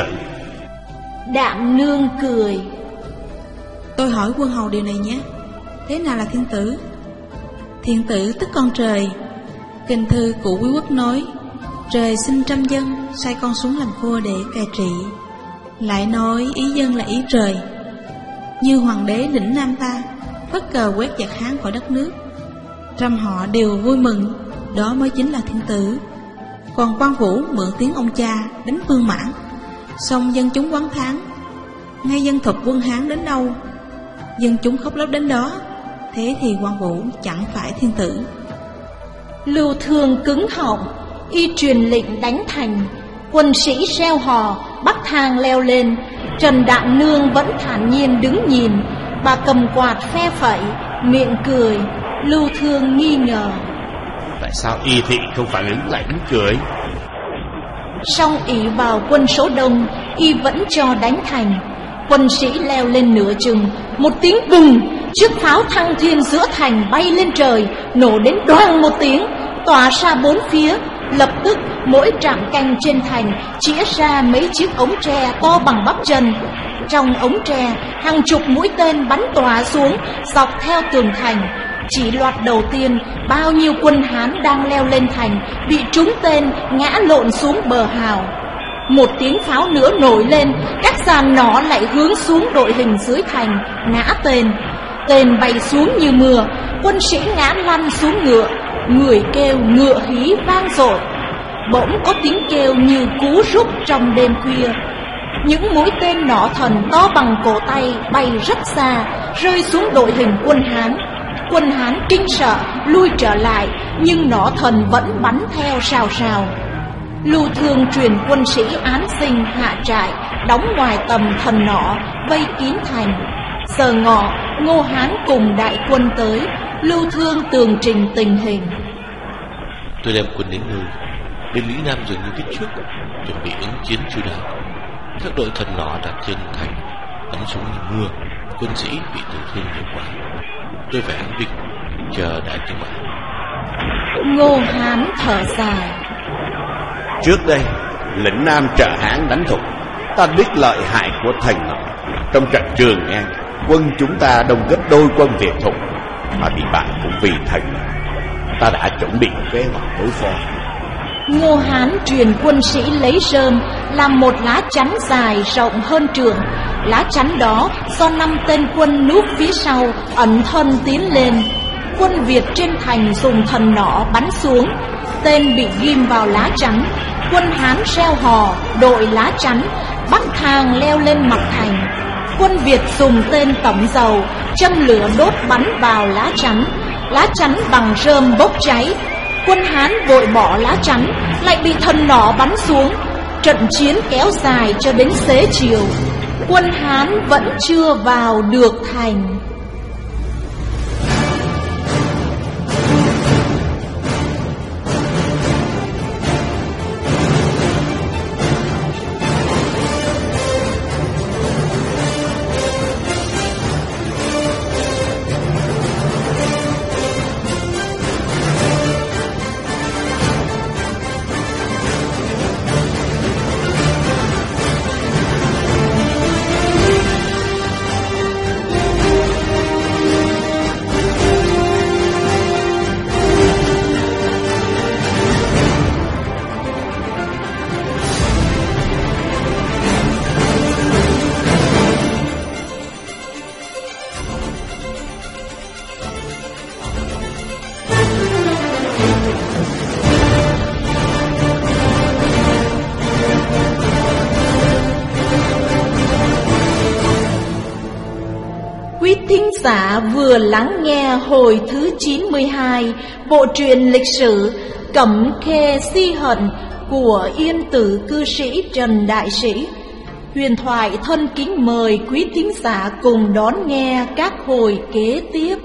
Đạm Nương cười: Tôi hỏi quân hầu điều này nhé, thế nào là thiên tử? Thiên tử tức con trời. Kinh thư cụ Quý Quốc nói, trời sinh trăm dân, sai con xuống làm vua để cai trị. Lại nói ý dân là ý trời. Như hoàng đế lĩnh Nam ta phất cờ quét giặc Hán khỏi đất nước, trăm họ đều vui mừng, đó mới chính là thiên tử. Còn Quan Vũ mượn tiếng ông cha đánh Vương Mãn, xong dân chúng oán thán. Ngay dân thục quân Hán đến đâu, dân chúng khóc lóc đến đó. Thế thì Quan Vũ chẳng phải thiên tử. Lưu Thương cứng họng, y truyền lệnh đánh thành. Quân sĩ reo hò, bắc thang leo lên. Trần Đạm Nương vẫn thản nhiên đứng nhìn. Bà cầm quạt phe phẩy, miệng cười. Lưu Thương nghi ngờ, tại sao y thị không phản ứng lại đứng cười? song ỷ vào quân số đông, y vẫn cho đánh thành. Quân sĩ leo lên nửa chừng, một tiếng bùng, chiếc pháo thăng thiên giữa thành bay lên trời, nổ đến đoàng một tiếng, tỏa ra bốn phía. Lập tức mỗi trạm canh trên thành chĩa ra mấy chiếc ống tre to bằng bắp chân. Trong ống tre, hàng chục mũi tên bắn tỏa xuống dọc theo tường thành. Chỉ loạt đầu tiên, bao nhiêu quân Hán đang leo lên thành bị trúng tên ngã lộn xuống bờ hào. Một tiếng pháo nữa nổi lên, các giàn nỏ lại hướng xuống đội hình dưới thành, ngã tên. Tên bay xuống như mưa, quân sĩ ngã lăn xuống ngựa, người kêu ngựa hí vang dội. Bỗng có tiếng kêu như cú rúc trong đêm khuya. Những mũi tên nỏ thần to bằng cổ tay bay rất xa, rơi xuống đội hình quân Hán. Quân Hán kinh sợ lui trở lại, nhưng nỏ thần vẫn bắn theo rào rào. Lưu Thương truyền quân sĩ án sinh hạ trại, đóng ngoài tầm thần nỏ, vây kín thành. Giờ ngọ, Ngô Hán cùng đại quân tới. Lưu Thương tường trình tình hình. Tôi đem quân đến nơi, bên Mỹ Nam dường như biết trước, chuẩn bị ứng chiến chu đáo. Các đội thần nỏ đặt trên thành bắn xuống như mưa, quân sĩ bị tử thương nhiều quá. Tôi phải an binh, chờ đại tư mã. Ngô Hán thở dài. Trước đây, lĩnh Nam trợ Hán đánh Thục, ta biết lợi hại của thành nỏ. Trong trận Trường An, quân chúng ta đông gấp đôi quân Việt Thục, mà bị bại cũng vì thành nỏ. Ta đã chuẩn bị kế hoạch đối phó. Ngô Hán truyền quân sĩ lấy rơm làm một lá chắn dài rộng hơn trường. Lá chắn đó do năm tên quân núp phía sau ẩn thân tiến lên. Quân Việt trên thành dùng thần nỏ bắn xuống, tên bị ghim vào lá chắn. Quân Hán reo hò đội lá chắn, bắc thang leo lên mặt thành. Quân Việt dùng tên tẩm dầu châm lửa đốt bắn vào lá chắn. Lá chắn bằng rơm bốc cháy. Quân Hán vội bỏ lá chắn, lại bị thần nỏ bắn xuống. Trận chiến kéo dài cho đến xế chiều. Quân Hán vẫn chưa vào được thành. Thính giả vừa lắng nghe hồi thứ chín mươi hai bộ truyện lịch sử Cẩm Khê Si Hận của Yên Tử cư sĩ Trần Đại Sĩ. Huyền thoại thân kính mời quý thính giả cùng đón nghe các hồi kế tiếp.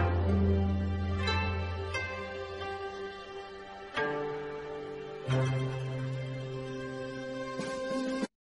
Thank you.